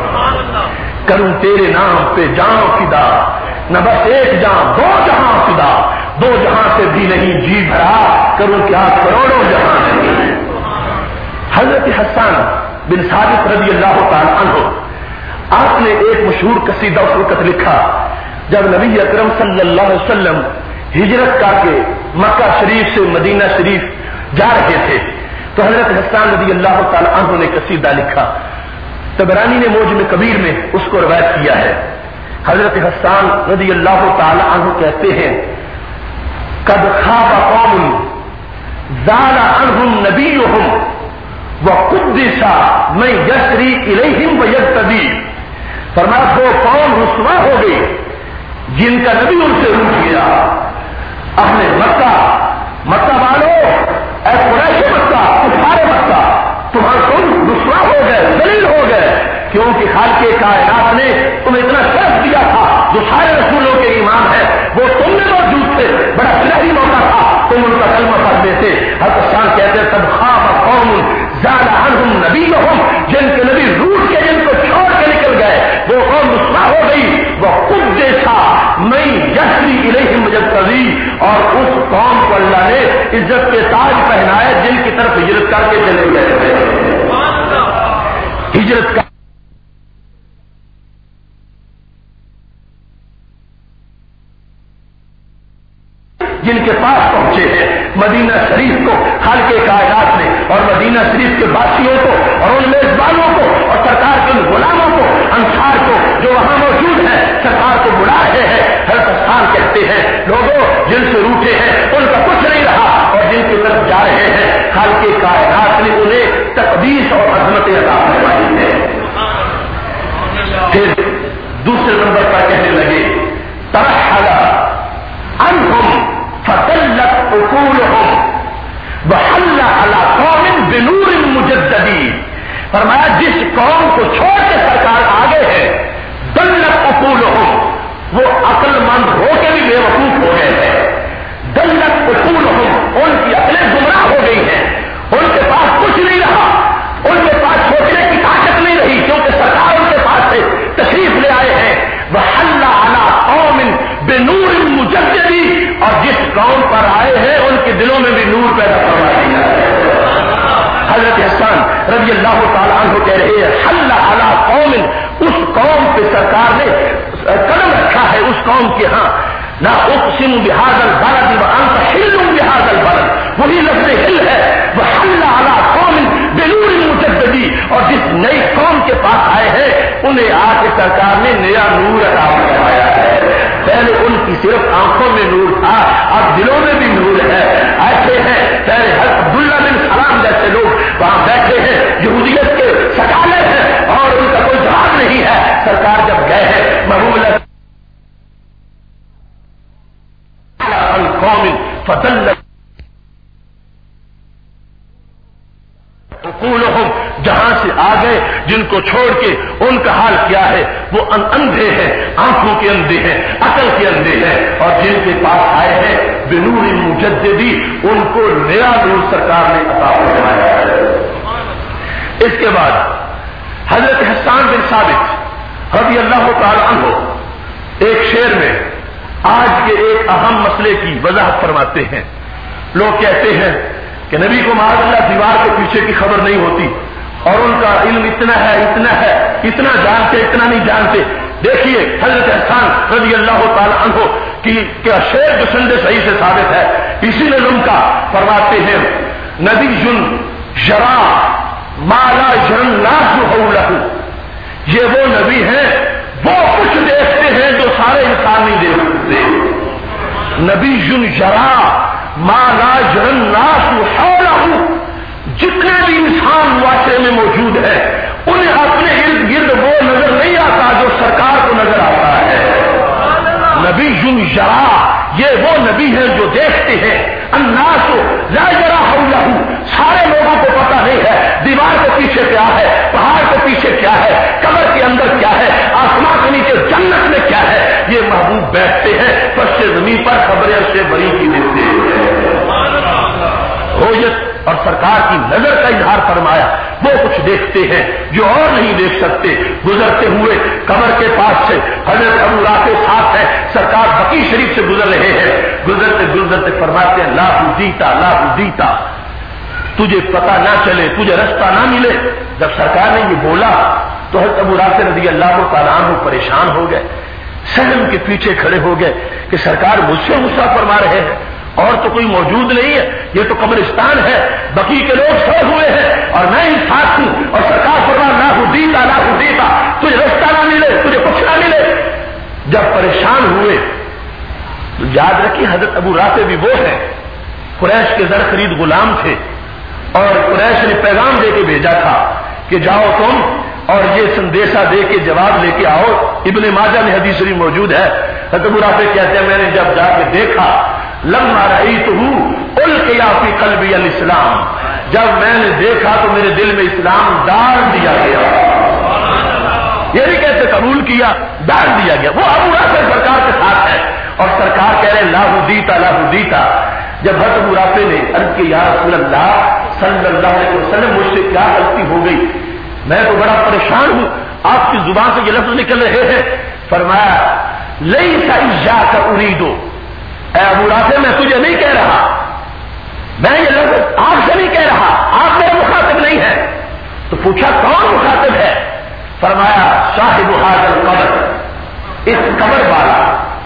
Speaker 2: کروں تیرے نام پہ جان فدا، نہ بس ایک جان دو جہاں فدا، دو جہاں سے بھی نہیں جی بھرا، کروں کیا کروڑوں جہاں نہیں. حضرت حسان بن ثابت رضی اللہ تعالی عنہ، آپ نے ایک مشہور قصیدہ اس وقت لکھا جب نبی اکرم صلی اللہ علیہ وسلم ہجرت کر کے مکہ شریف سے مدینہ شریف جا رہے تھے تو حضرت حسان رضی اللہ تعالی عنہ نے قصیدہ لکھا. طبرانی نے موجم کبیر میں اس کو روایت کیا ہے. حضرت حسان رضی اللہ تعالی عنہ کہتے ہیں قد خاب قوم زال عنہم نبیہم وقدس من یسری الیہم ویقتدی. فرمایا وہ قوم رسوا ہو گئی جن کا نبی ان سے روٹ گیا. اہل مکہ والوں، اے قریش مکہ، کفار مکہ، تم رسوا ہو گئے، ذلیل ہو گئے، کیونکہ خالق کائنات نے تمہیں اتنا شرف دیا تھا. جو سارے رسولوں کے امام ہے وہ تم میں موجود تھے، بڑا سنہری موقع تھا، تم ان کا کلمہ پڑھ دیتے. حضرت شان کہتے ہیں تب خواب قوم زاد عنہم نبیہم، جن کے نبی روٹ کے جن کو چھوڑ کے نکل گئے وہ قوم رسوا ہو گئی. وہ خود جیسا میں یسری الیہم مجتزی، اور اس قوم کو اللہ نے عزت کے تاج پہنائے جن کی طرف ہجرت کر کے چلے گئے تھے. ہجرت کا جن کے پاس پہنچے ہیں مدینہ شریف کو خالق کائنات نے اور مدینہ شریف کے باسیوں کو اور ان میزبانوں کو اور سرکار کے غلاموں کو، انصار کو جو وہاں موجود ہیں، سرکار کو بلا رہے ہیں. حضرت حسان کہتے ہیں لوگوں جن سے روٹے ہیں ان کا کچھ نہیں رہا اور جن کی طرف جا رہے ہیں خالق کائنات نے انہیں تقدیس اور عظمت عطا فرمائی ہے. پھر دوسرے نمبر پر کہنے لگے ترحل عنہم فدلت عقولهم وحل على قوم بنور مجددی. فرمایا جس قوم کو چھوڑ کے سرکار آگے ہے دلت عقولهم، وہ عقل مند ہو کے بھی بے وقوف ہو گئے ہیں. دلت عقولهم، ان کی عقلیں گمراہ ہو گئی ہیں، ان کے پاس کچھ نہیں رہا، ان کے پاس سوچنے کی طاقت نہیں رہی کیونکہ سرکار ان کے پاس سے تشریف لے آئے ہیں. وحل على قوم بنور مجددی، اور جس قوم پر آئے ہیں ان کے دلوں میں بھی نور پیدا کروا دیا ہے. حضرت حسان رضی اللہ تعالیٰ عنہ کہہ رہے ہیں حل علی قوم، اس قوم پہ سرکار نے قدم رکھا ہے اس قوم کے ہاں. لا اقسم بهذا البلد وانت حل بهذا البلد، وہی لفظ حل ہے. وحل علی قوم بنور مجددی، اور جس نئی قوم کے پاس آئے ہیں انہیں آ کے سرکار نے نیا نور عطا فرمایا ہے. پہلے ان کی صرف آنکھوں میں نور تھا، اب دلوں میں بھی نور ہے. ایسے ہیں پہلے عبداللہ بن سلام جیسے لوگ وہاں بیٹھے ہیں، یہودیت کے سکالے ہیں اور ان کا کوئی جواب نہیں ہے. سرکار جب گئے ہیں محبوب اللہ القوم فضل عقولهم، جہاں سے آ گئے جن کو چھوڑ کے ان کا حال کیا ہے؟ وہ اندھے ہیں، آنکھوں کے اندھے ہیں، عقل کے اندھے ہیں. اور جن کے پاس آئے ہیں بنور مجددی، ان کو نیا نور سرکار نے عطا فرمایا ہے. اس کے بعد حضرت حسان بن ثابت رضی اللہ تعالی عنہ ایک شعر میں آج کے ایک اہم مسئلے کی وضاحت فرماتے ہیں. لوگ کہتے ہیں کہ نبی کو معاذ اللہ دیوار کے پیچھے کی خبر نہیں ہوتی اور ان کا علم اتنا ہے اتنا جانتے اتنا نہیں جانتے. دیکھیے حضرت حسان رضی اللہ تعالی عنہ کی شعر جو سند صحیح سے ثابت ہے اسی نظم کا فرماتے ہیں نبی جرا مالا جن لاس، یہ وہ نبی ہیں وہ کچھ دیکھتے ہیں جو سارے انسان نہیں دیکھ سکتے. نبی جرا مالا جن لاس حولہ، جتنے بھی انسان معاشرے میں موجود ہیں انہیں اپنے ارد گرد وہ نظر نہیں آتا جو سرکار کو نظر آتا ہے. نبی جرا، یہ وہ نبی ہیں جو دیکھتے ہیں. الناس لا یرا حولہ، سارے لوگوں کو پتا نہیں ہے دیوار کے پیچھے کیا ہے، پہاڑ کے پیچھے کیا ہے، قبر کے اندر کیا ہے، آسمان کے نیچے جنت میں کیا ہے. یہ محبوب بیٹھتے ہیں فرش زمین پر خبریں سے بری کی دیتے ہیں. رویت اور سرکار کی نظر کا اظہار فرمایا. وہ کچھ دیکھتے ہیں جو اور نہیں دیکھ سکتے. گزرتے ہوئے قبر کے پاس سے حضرت ابو رافع ساتھ ہے، سرکار بقی شریف سے گزر رہے ہیں. گزرتے گزرتے فرماتے ہیں لا دیتا، تجھے پتا نہ چلے، تجھے رستہ نہ ملے. جب سرکار نے یہ بولا تو حضرت ابو رافع رضی اللہ تعالیٰ عنہ پریشان ہو گئے، صحن کے پیچھے کھڑے ہو گئے کہ سرکار مجھ سے غصہ فرما رہے ہیں اور تو کوئی موجود نہیں ہے، یہ تو قبرستان ہے، بقی کے لوگ سوئے ہوئے ہیں اور میں ہی ساتھ ہوں. اور سرکار فرما لا دیتا، تجھے رستہ نہ ملے، تجھے کچھ نہ ملے. جب پریشان ہوئے تو یاد رکھیے حضرت ابو رافع بھی وہ ہیں قریش کے زر خرید غلام تھے اور قریش نے پیغام دے کے بھیجا تھا کہ جاؤ تم اور یہ سندیشہ دے کے جواب لے کے آؤ. ابن ماجہ میں حدیث شریف موجود ہے. حضرت ابو رافع کہتے ہیں میں نے جب جا کے دیکھا لما رأیتہ القیا فی قلبی الاسلام، جب میں نے دیکھا تو میرے دل میں اسلام ڈال دیا گیا. یہ نہیں کہتے قبول کیا، ڈال دیا گیا. وہ ابو رافع سرکار کے ساتھ ہے اور سرکار کہہ رہے لا دیتا. جب حضرت ابو رافع نے عرض کی یا رسول اللہ صلی اللہ علیہ وسلم مجھ سے کیا غلطی ہو گئی، میں تو بڑا پریشان ہوں، آپ کی زبان سے یہ لفظ نکل رہے ہیں. فرمایا لیس ایاک ارید، اے ابو رافع میں تجھے نہیں کہہ رہا، میں یہ لفظ آپ سے نہیں کہہ رہا، آپ میرے مخاطب نہیں ہے. تو پوچھا کون مخاطب ہے؟ فرمایا صاحب ھذا القبر، اس قبر والا.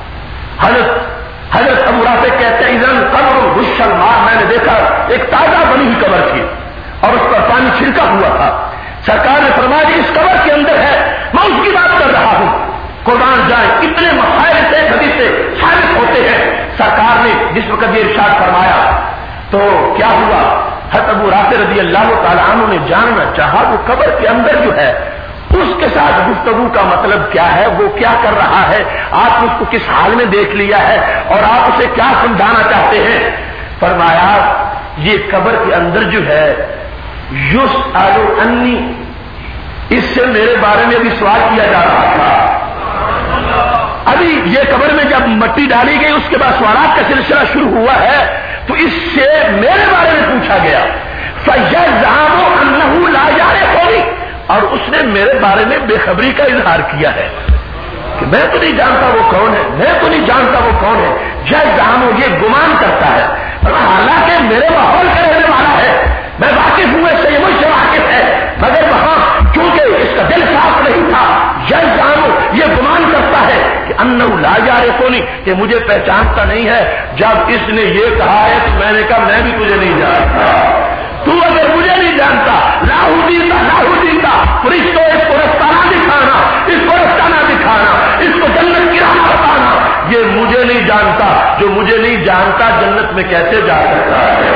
Speaker 2: حضرت ابو رافع کہتے ہیں اذن قبر غش الماء، میں نے دیکھا ایک تازہ بنی ہوئی قبر تھی اور اس پر پانی چھڑکا ہوا تھا. سرکار نے فرمایا کہ اس قبر کے اندر ہے، میں اس کی بات کر رہا ہوں. قربان جائیں اتنے مسائل سے حدیث سے ثابت ہوتے ہیں. سرکار نے جس وقت یہ ارشاد فرمایا تو کیا ہوا؟ حضرت ابو رافع رضی اللہ تعالیٰ عنہ نے جاننا چاہا وہ قبر کے اندر جو ہے اس کے ساتھ گفتگو کا مطلب کیا ہے، وہ کیا کر رہا ہے، آپ اس کو کس حال میں دیکھ لیا ہے اور آپ اسے کیا سمجھانا چاہتے ہیں. فرمایا یہ قبر کے اندر جو ہے یسأل عنی، اس سے میرے بارے میں بھی سوال کیا جا رہا تھا. ابھی یہ قبر میں جب مٹی ڈالی گئی اس کے بعد سوالات کا سلسلہ شروع ہوا ہے تو اس سے میرے بارے میں پوچھا گیا. فَيَزْعَمُ أَنَّهُ لَا يَعْرِفُنِي، اور اس نے میرے بارے میں بے خبری کا اظہار کیا ہے کہ میں تو نہیں جانتا وہ کون ہے، میں تو نہیں جانتا وہ کون ہے. یزعم، یہ گمان کرتا ہے، حالانکہ میرے ماحول کا رہنے والا ہے، میں واقف ہوں اس سے، یہ مجھ سے واقف ہے، مگر وہاں کیونکہ اس کا دل صاف نہیں تھا. یزعم، یہ گمان کرتا ہے کہ انہ لا یعرفنی، کہ مجھے پہچانتا نہیں ہے. جب اس نے یہ کہا ہے تو میں نے کہا میں بھی تجھے نہیں جانتا. تو اگر مجھے نہیں جانتا لاہو دیتا فرشتوں اس کو رستہ نہ دکھانا، اس کو رستہ نہ دکھانا، اس کو جنت کی راہ بتانا. یہ مجھے نہیں جانتا، جو مجھے نہیں جانتا جنت میں کیسے جا سکتا ہے؟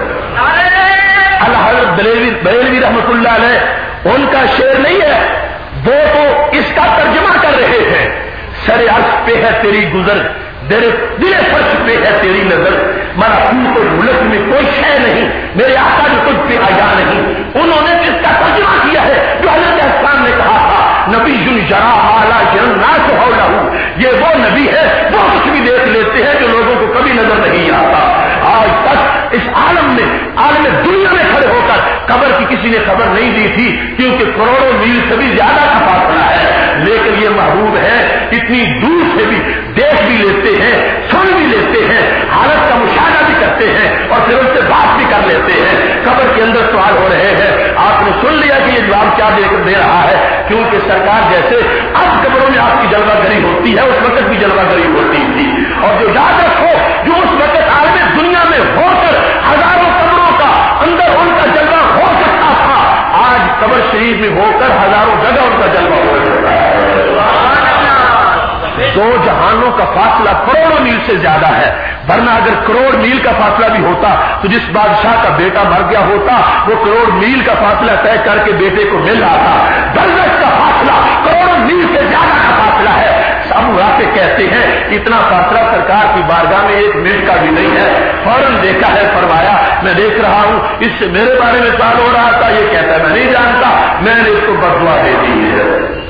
Speaker 2: اللہ حضرت بریلوی رحمت اللہ علیہ ان کا شعر نہیں ہے، وہ تو اس کا ترجمہ کر رہے ہیں. سر عرش پہ ہے تیری گزر، دل فرش پہ ہے تیری نظر، ملکوت و ملک میں کوئی شے نہیں، میرے آقا جو تجھ پہ آیا نہیں. انہوں نے اس کا ترجمہ کیا ہے جو حضرت اسلام نے کہا تھا نبی جرا اعلیٰ الناس حولہ، یہ وہ نبی ہے وہ کچھ بھی دیکھ لیتے ہیں جو لوگوں کو کبھی نظر نہیں آتا. آج تک اس عالم میں عالم دنیا میں کھڑے ہو کر قبر کی کسی نے خبر نہیں دی تھی، کیونکہ کروڑوں میل سے بھی زیادہ کا فاصلہ ہے. لیکن یہ محبوب ہے اتنی دور سے بھی دیکھ بھی لیتے ہیں، سن بھی لیتے ہیں، حالت کا مشاہدہ بھی کرتے ہیں اور پھر ان سے بات بھی کر لیتے ہیں. قبر کے اندر سوال ہو رہے ہیں، آپ نے سن لیا کہ یہ جواب کیا دے رہا ہے، کیونکہ سرکار جیسے اب قبروں میں آپ کی جلوہ گری ہوتی ہے اس وقت بھی جلوہ گری ہوتی تھی. اور جو یاد رکھو جو اس وقت عالم دنیا میں ہو کر ہزاروں قبروں کا اندر ان کا جلوہ ہو سکتا تھا، آج قبر شریف میں ہو کر ہزاروں جگہ ان کا جلوہ ہو سکتا ہے. دو جہانوں کا فاصلہ کروڑوں میل سے زیادہ ہے، ورنہ اگر کروڑ میل کا فاصلہ بھی ہوتا تو جس بادشاہ کا بیٹا مر گیا ہوتا وہ کروڑ میل کا فاصلہ طے کر کے بیٹے کو مل رہا تھا. درجہ کا فاصلہ کروڑوں میل سے زیادہ کا فاصلہ ہے. سب راستے کہتے ہیں اتنا فاصلہ سرکار کی بارگاہ میں 1 منٹ کا بھی نہیں ہے. فوراً دیکھا ہے، فرمایا میں دیکھ رہا ہوں، اس سے میرے بارے میں سوال ہو رہا تھا، یہ کہتا ہے میں نہیں جانتا، میں نے اس کو بددعا دے دی ہے.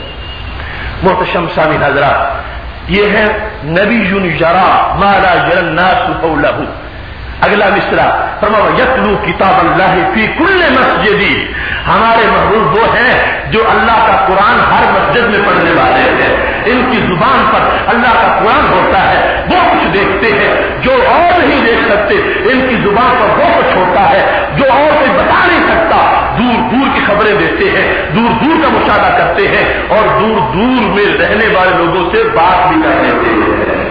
Speaker 2: محتشم سامعین حضرات، یہ ہے نبی یرا ما لا یری الناس حولہ. اگلا مصرع فرمایا یتلو کتاب اللہ فی کل مسجد. ہمارے محبوب وہ ہیں جو اللہ کا قرآن ہر مسجد میں پڑھنے والے ہیں. ان کی زبان پر اللہ کا قرآن ہوتا ہے، وہ کچھ دیکھتے ہیں جو اور نہیں دیکھ سکتے. ان کی زبان پر وہ کچھ ہوتا ہے جو اور کوئی بتا نہیں سکتا. دور دور کی خبریں دیتے ہیں، دور دور کا مشاہدہ کرتے ہیں اور دور دور میں رہنے والے لوگوں سے بات بھی کر لیتے ہیں.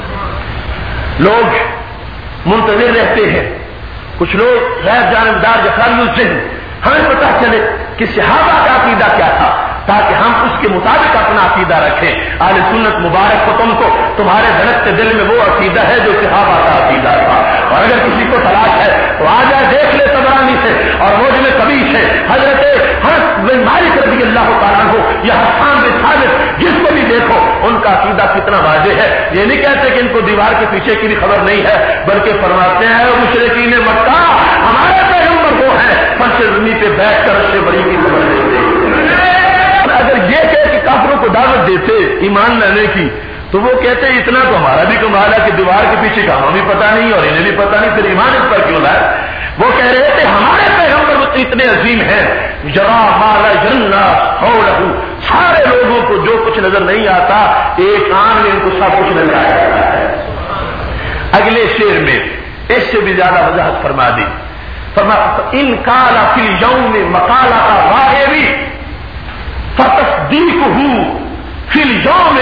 Speaker 2: لوگ منتظر رہتے ہیں، کچھ لوگ غیر جانبدار جفاری الذہن، ہمیں پتہ چلے کہ صحابہ کا عقیدہ کیا تھا تاکہ ہم اس کے مطابق اپنا عقیدہ رکھیں. اہل سنت مبارک کو تم کو تمہارے دھڑکتے دل میں وہ عقیدہ ہے جو صحابہ کا عقیدہ تھا. اور اگر کسی کو تلاش ہے تو آ جائے دیکھ لے طبرانی سے اور موجم کبیر سے حضرت حنس بن مالک رضی اللہ تعالیٰ عنہ یا حسان بن ثابت، جس کو بھی دیکھو ان کا عقیدہ کتنا واضح ہے. یہ نہیں کہتے کہ ان کو دیوار کے پیچھے کی بھی خبر نہیں ہے، بلکہ فرماتے ہیں مشرکین مکہ ہمارے پیغمبر وہ ہیں فرش زمین پہ بیٹھ کر رشتے بری کی خبر دیتے. اگر یہ کہہ کہ کافروں کو دعوت دیتے ایمان لانے کی تو وہ کہتے اتنا تو ہمارا بھی کمال ہے کہ دیوار کے پیچھے کا ہمیں بھی پتا نہیں اور انہیں بھی پتا نہیں، پھر ایمان اس پر کیوں لائے؟ وہ کہہ رہے تھے ہمارے پیغمبر اتنے عظیم ہیں، جرا مالا جنہ حولہ، سارے لوگوں کو جو کچھ نظر نہیں آتا ایک آن میں ان کو سب کچھ نظر آ جاتا ہے. اگلے شعر میں اس سے بھی زیادہ وضاحت فرما دی. ان قال فی الیوم مقالہ راہبی فتصدیقہ فی الیوم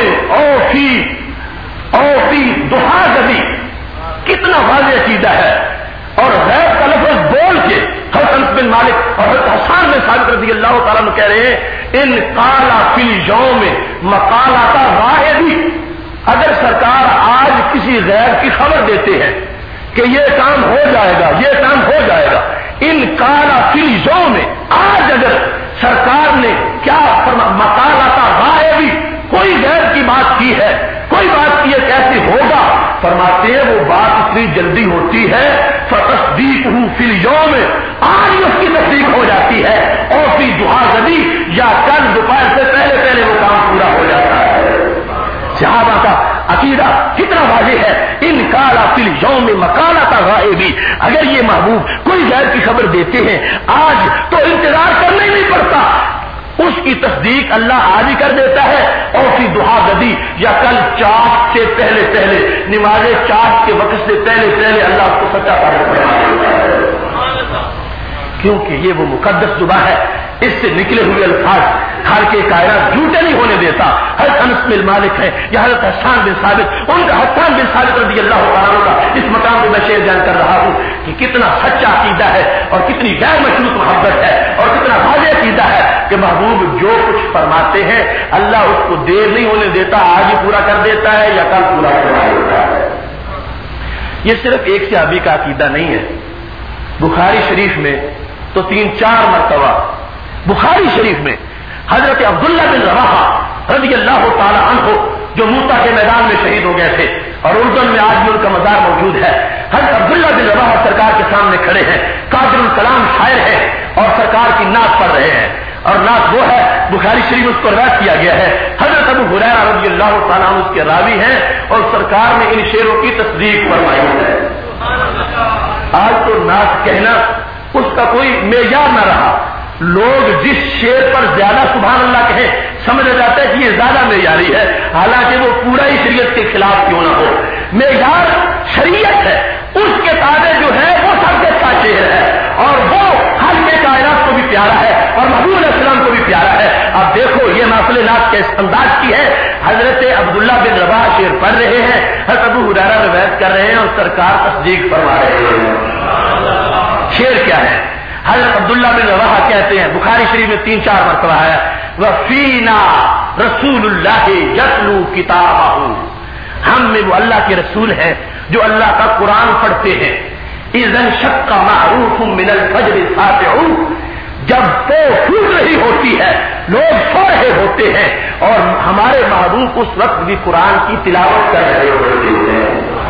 Speaker 2: او فی دہا گدی. کتنا واضح عقیدہ ہے. اور غیر کا لفظ بول کے حضرت بن مالک اور حضرت حسان بن ثابت رضی اللہ تعالیٰ عنہ کہہ رہے ہیں ان قال فی الیوم مقالۃ راہبی. اگر سرکار آج کسی غیر کی خبر دیتے ہیں کہ یہ کام ہو جائے گا، یہ کام ہو جائے گا، ان قال فی الیوم میں آج اگر سرکار نے کیا مقالۃ راہبی کوئی غیر کی بات کی ہے، کوئی بات کی ہے کیسے ہوگا، فرماتے ہیں وہ بات اتنی جلدی ہوتی ہے فتصدیقہ فی الیوم، آج اس کی تصدیق ہو جاتی ہے، اور فی دہا غدی یا کل دوپہر سے پہلے پہلے وہ کام پورا ہو جاتا ہے. صحابہ کا عقیدہ کتنا واضح ہے. ان قال فی الیوم مقالۃ راہبی. اگر یہ محبوب کوئی غیر کی خبر دیتے ہیں آج تو انتظار کرنا ہی نہیں پڑتا، اس کی تصدیق اللہ آج ہی کر دیتا ہے. اور فی دہا غدی یا کل چاند سے پہلے پہلے، نماز چاند کے وقت سے پہلے پہلے اللہ اس کو سچا ثابت کروا دیتا ہے. کیونکہ یہ وہ مقدس زبان ہے، اس سے نکلے ہوئے الفاظ خالق کائنات جھوٹے نہیں ہونے دیتا. حضرت انس بن مالک ہے یا حضرت حسان بن ثابت، ان کا حسان بن ثابت رضی اللہ تعالیٰ کا اس مقام پہ میں شعر بیان کر رہا ہوں کہ کتنا سچا عقیدہ ہے اور کتنی غیر مشروط محبت ہے اور کتنا واضح عقیدہ ہے کہ محبوب جو کچھ فرماتے ہیں اللہ اس کو دیر نہیں ہونے دیتا، آج ہی پورا کر دیتا ہے یا کل پورا کروا دیتا ہے. یہ صرف ایک صحابی کا عقیدہ نہیں ہے. بخاری شریف میں تو 3-4 مرتبہ بخاری شریف میں حضرت عبداللہ بن رواحہ رضی اللہ تعالی عنہ جو موتا کے میدان میں شہید ہو گئے تھے اور اردن میں آج بھی ان کا مزار موجود ہے، حضرت عبداللہ بن رواحہ سرکار کے سامنے کھڑے ہیں، قادر الکلام شاعر ہے اور سرکار کی نعت پڑھ رہے ہیں. اور نعت وہ ہے بخاری شریف اس کو روایت کیا گیا ہے. حضرت ابو ہریرہ رضی اللہ تعالیٰ عنہ اس کے راوی ہیں اور سرکار نے ان شعروں کی تصدیق فرمائی ہے. آج تو نعت کہنا اس کا کوئی معیار نہ رہا. لوگ جس شعر پر زیادہ سبحان اللہ کہیں سمجھ جاتے ہیں کہ یہ زیادہ معیاری ہے، حالانکہ وہ پورا ہی شریعت کے خلاف کیوں نہ ہو. معیار شریعت ہے، اس کے تابع جو ہے وہ سب سے اچھا شعر ہے اور وہ خالق کائنات کو بھی پیارا ہے اور محبوب علیہ السلام کو بھی پیارا ہے. اب دیکھو یہ محفل نعت کے انداز کی ہے. حضرت عبداللہ بن رواحہ شعر پڑھ رہے ہیں، حضرت ابو ہریرہ روایت کر رہے ہیں اور سرکار تصدیق فرما رہے ہیں. شعر کیا ہے؟ حضرت عبداللہ بن رواحہ کہتے ہیں، بخاری شریف میں 3-4 مرتبہ ہے، وَفِينَا رَسُولُ اللَّهِ يَتْلُو كِتَابَهُ، ہم میں وہ اللہ کے رسول ہیں جو اللہ کا قرآن پڑھتے ہیں. اِذَا انشَقَّ مَعْرُوفٌ مِّنَ الْفَجْرِ سَاطِعُ، جب پو پھوٹ رہی ہوتی ہے لوگ سو رہے ہوتے ہیں اور ہمارے محبوب اس وقت بھی قرآن کی تلاوت کر رہے ہوتے ہیں.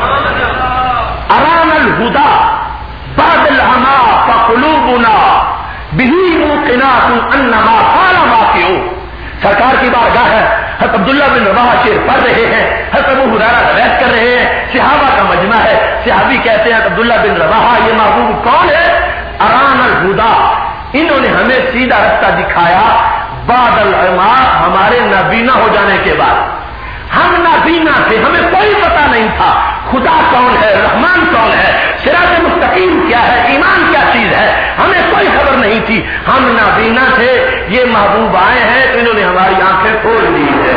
Speaker 2: أَرَانَا الْهُدَى بعد العما فقلوبنا به موقنات انما قال واقع. سرکار کی بارگاہ ہے، حضرت عبداللہ بن رواحہ شعر پڑھ رہے ہیں، حضرت ابو ہریرہ روایت کر رہے ہیں، صحابہ کا مجمع ہے. صحابی کہتے ہیں عبداللہ بن رواحہ یہ محبوب کون ہے؟ اران الہدا، انہوں نے ہمیں سیدھا رستہ دکھایا بعد العما، ہمارے نابینا ہو جانے کے بعد. ہم نابینا تھے، ہمیں کوئی پتہ نہیں تھا خدا کون ہے، رحمان کون ہے، صراط مستقیم کیا ہے، ایمان کیا چیز ہے، ہمیں کوئی خبر نہیں تھی. ہم نابینا تھے، یہ محبوب آئے ہیں تو انہوں نے ہماری آنکھیں کھول دی ہے.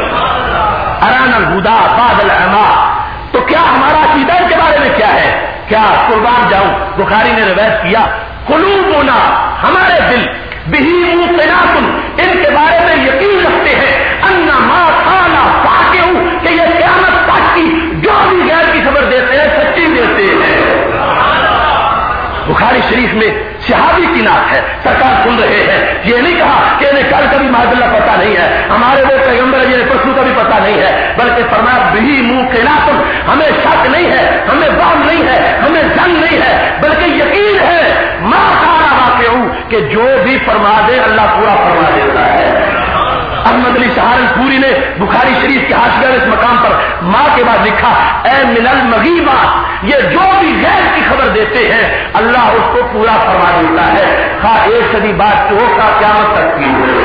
Speaker 2: اران الہدا بعد العما. تو کیا ہمارا عقیدہ کے بارے میں کیا ہے؟ کیا قربان جاؤں، بخاری نے روایت کیا قلوبنا، ہمارے دل بہی موقنات، ان کے بارے میں یقین رکھتے ہیں انما قال واقع، کہ یہ قیامت تک کی جو بھی غیر کی خبر دیتے ہیں سچی دیتے ہیں. بخاری شریف میں صحابی کی نعت ہے، سرکار سن رہے ہیں. یہ نہیں کہا کہ انہیں کل کا بھی معاذ اللہ پتہ نہیں ہے، ہمارے وہ پیغمبر جنہیں پرسوں کا بھی پتہ نہیں ہے، بلکہ فرمایا بہی موقنات، ہمیں شک نہیں ہے، ہمیں وہم نہیں ہے، ہمیں زن نہیں ہے، بلکہ یقین ہے ما قال واقع، کہ جو بھی فرما دے اللہ پورا فرما دیتا ہے. احمد علی سہارنپوری نے بخاری شریف کے حاشیہ میں اس مقام پر ماں کے بعد لکھا اے من المغیبات، یہ جو بھی غیر کی خبر دیتے ہیں اللہ اس کو پورا فرما دیتا ہے، خواہ 1 صدی بعد ہو کا قیامت تک کی ہو.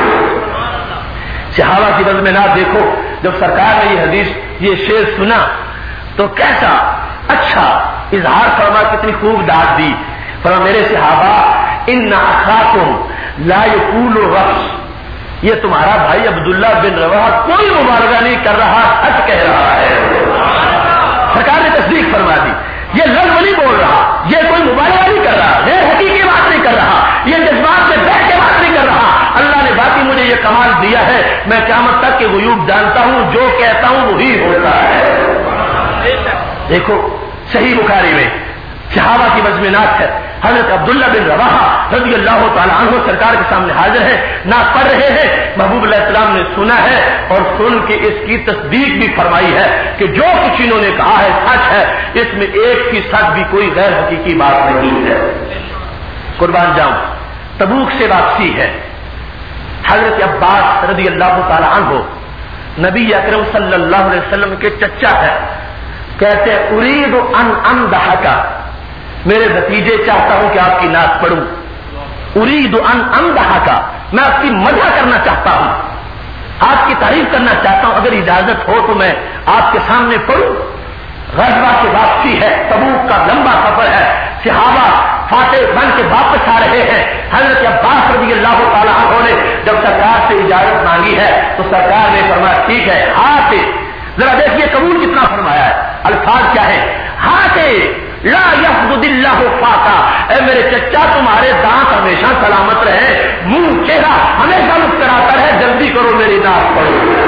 Speaker 2: صحابہ کی نظم نعت دیکھو، جب سرکار نے یہ حدیث یہ شعر سنا تو کیسا اچھا اظہار فرما، کتنی خوب ڈانٹ دی. فرما میرے صحابہ ان اخاکم لا یقول رقص، یہ تمہارا بھائی عبداللہ بن رواحہ کوئی مبالغہ نہیں کر رہا، سچ کہہ رہا ہے. سرکار نے تصدیق فرما دی، یہ لفظ نہیں بول رہا، یہ کوئی مبالغہ نہیں کر رہا، غیر حقیقی بات نہیں کر رہا، یہ جذبات سے بہ کے بات نہیں کر رہا. اللہ نے باقی مجھے یہ کمال دیا ہے، میں قیامت تک کے غیوب جانتا ہوں، جو کہتا ہوں وہی ہوتا ہے. دیکھو صحیح بخاری میں صحابہ کی مضمینات ہے، حضرت عبداللہ بن رواحہ رضی اللہ تعالیٰ عنہ سرکار کے سامنے حاضر ہے، نعت پڑھ رہے ہیں. محبوب علیہ السلام نے سنا ہے اور سن کے اس کی تصدیق بھی فرمائی ہے کہ جو کچھ انہوں نے کہا ہے سچ ہے، اس میں 1% بھی کوئی غیر حقیقی بات نہیں ہے. قربان جاؤں، تبوک سے واپسی ہے. حضرت عباس رضی اللہ تعالیٰ عنہ نبی اکرم صلی اللہ علیہ وسلم کے چچا ہے، کہتے اريد ان امدحک، میرے بھتیجے چاہتا ہوں کہ آپ کی نعت پڑھوں. اريد ان امدحک، میں آپ کی مدح کرنا چاہتا ہوں، آپ کی تعریف کرنا چاہتا ہوں، اگر اجازت ہو تو میں آپ کے سامنے پڑھوں. غزوہ سے واپسی ہے، تبوک کا لمبا سفر ہے، صحابہ فاتح بن کے واپس آ رہے ہیں. حضرت عباس رضی اللہ تعالیٰ عنہ نے جب سرکار سے اجازت مانگی ہے تو سرکار نے فرمایا ٹھیک ہے ہاتھ. ذرا دیکھیے قبول کتنا فرمایا ہے. الفاظ کیا ہے؟ ہاتھ لا یفضل اللہ فاقا. اے میرے چچا تمہارے دانت ہمیشہ سلامت رہے, منہ چہرہ ہمیشہ مسکراتا رہے, جلدی کرو میری نعت پڑھو.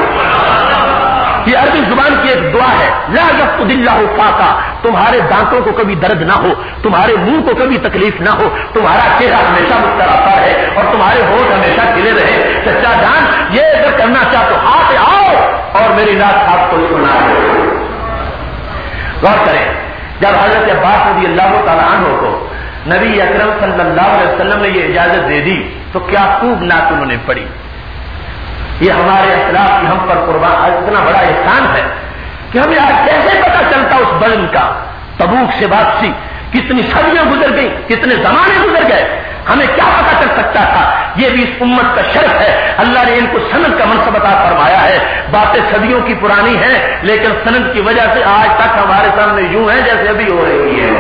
Speaker 2: یہ عربی زبان کی ایک دعا ہے. لا یفضل اللہ فاقا. تمہارے دانتوں کو کبھی درد نہ ہو, تمہارے منہ کو کبھی تکلیف نہ ہو, تمہارا چہرہ ہمیشہ مسکراتا رہے اور تمہارے ہونٹ ہمیشہ کھلے رہے. چچا جان یہ اگر کرنا چاہتے ہو ہاتھ آؤ اور میری نعت آپ کو سنا دو. غور کریں, جب حضرت عباس رضی اللہ تعالیٰ عنہ کو نبی اکرم صلی اللہ علیہ وسلم نے یہ اجازت دے دی تو کیا خوب نعت انہوں نے پڑھی. یہ ہمارے اسلاف کی ہم پر قربان اتنا بڑا احسان ہے کہ ہمیں آج کیسے پتا چلتا اس بزم کا. تبوک سے واپسی کتنی صدیاں گزر گئی, کتنے زمانے گزر گئے, ہمیں کیا پتا چل سکتا تھا. یہ بھی اس امت کا شرف ہے, اللہ نے ان کو سند کا منصب عطا فرمایا ہے. باتیں صدیوں کی پرانی ہیں لیکن سند کی وجہ سے آج تک ہمارے سامنے یوں ہے جیسے ابھی ہو رہی ہے.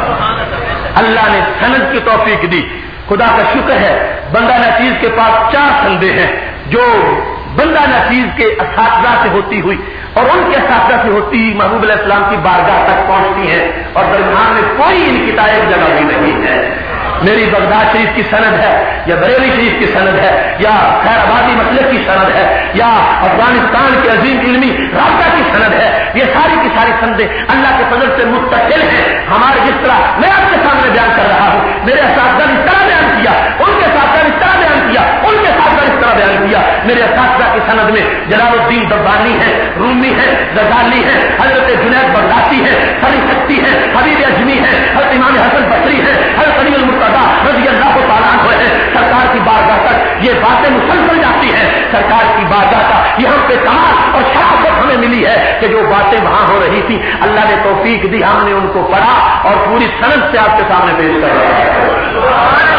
Speaker 2: اللہ نے سند کی توفیق دی, خدا کا شکر ہے. بندہ نچیز کے پاس 4 سندیں ہیں جو بندہ نچیز کے اساتذہ سے ہوتی ہوئی اور ان کے اساتذہ سے ہوتی محبوب علیہ السلام کی بارگاہ تک پہنچتی ہیں اور درمیان میں کوئی ان کی تائب جگہ بھی نہیں ہے. میری بغداد شریف کی سند ہے یا بریلی شریف کی سند ہے یا خیر آبادی مسلک کی سند ہے یا افغانستان کے عظیم علمی رابطہ کی سند ہے. یہ ساری کی ساری سندیں اللہ کے فضل سے متصل ہیں. ہمارے جس طرح میں آپ کے سامنے بیان کر رہا ہوں, میرے اساتذہ نے اس طرح بیان کیا, ان کے اساتذہ نے اس طرح بیان کیا, ان کے اساتذہ نے اس طرح بیان کیا. میرے اساتذہ کی سند میں جلال الدین ربانی ہے, رومی ہے, غزالی ہے, حضرت جنید بغدادی ہے, سری سکتی ہے, حبیب اجمی ہے, حضرت امام حسن بصری ہے, حضرت علی المرتضیٰ رضی اللہ تعالیٰ عنہ ہے. سرکار کی بارگاہ تک یہ باتیں مسلسل جاتی ہیں. سرکار کی بارگاہ کا یہ ہم پہ کمال اور شرافت ہمیں ملی ہے کہ جو باتیں وہاں ہو رہی تھی اللہ نے توفیق دی, ہم نے ان کو پڑھا اور پوری سند سے آپ کے سامنے پیش کر رہے ہیں.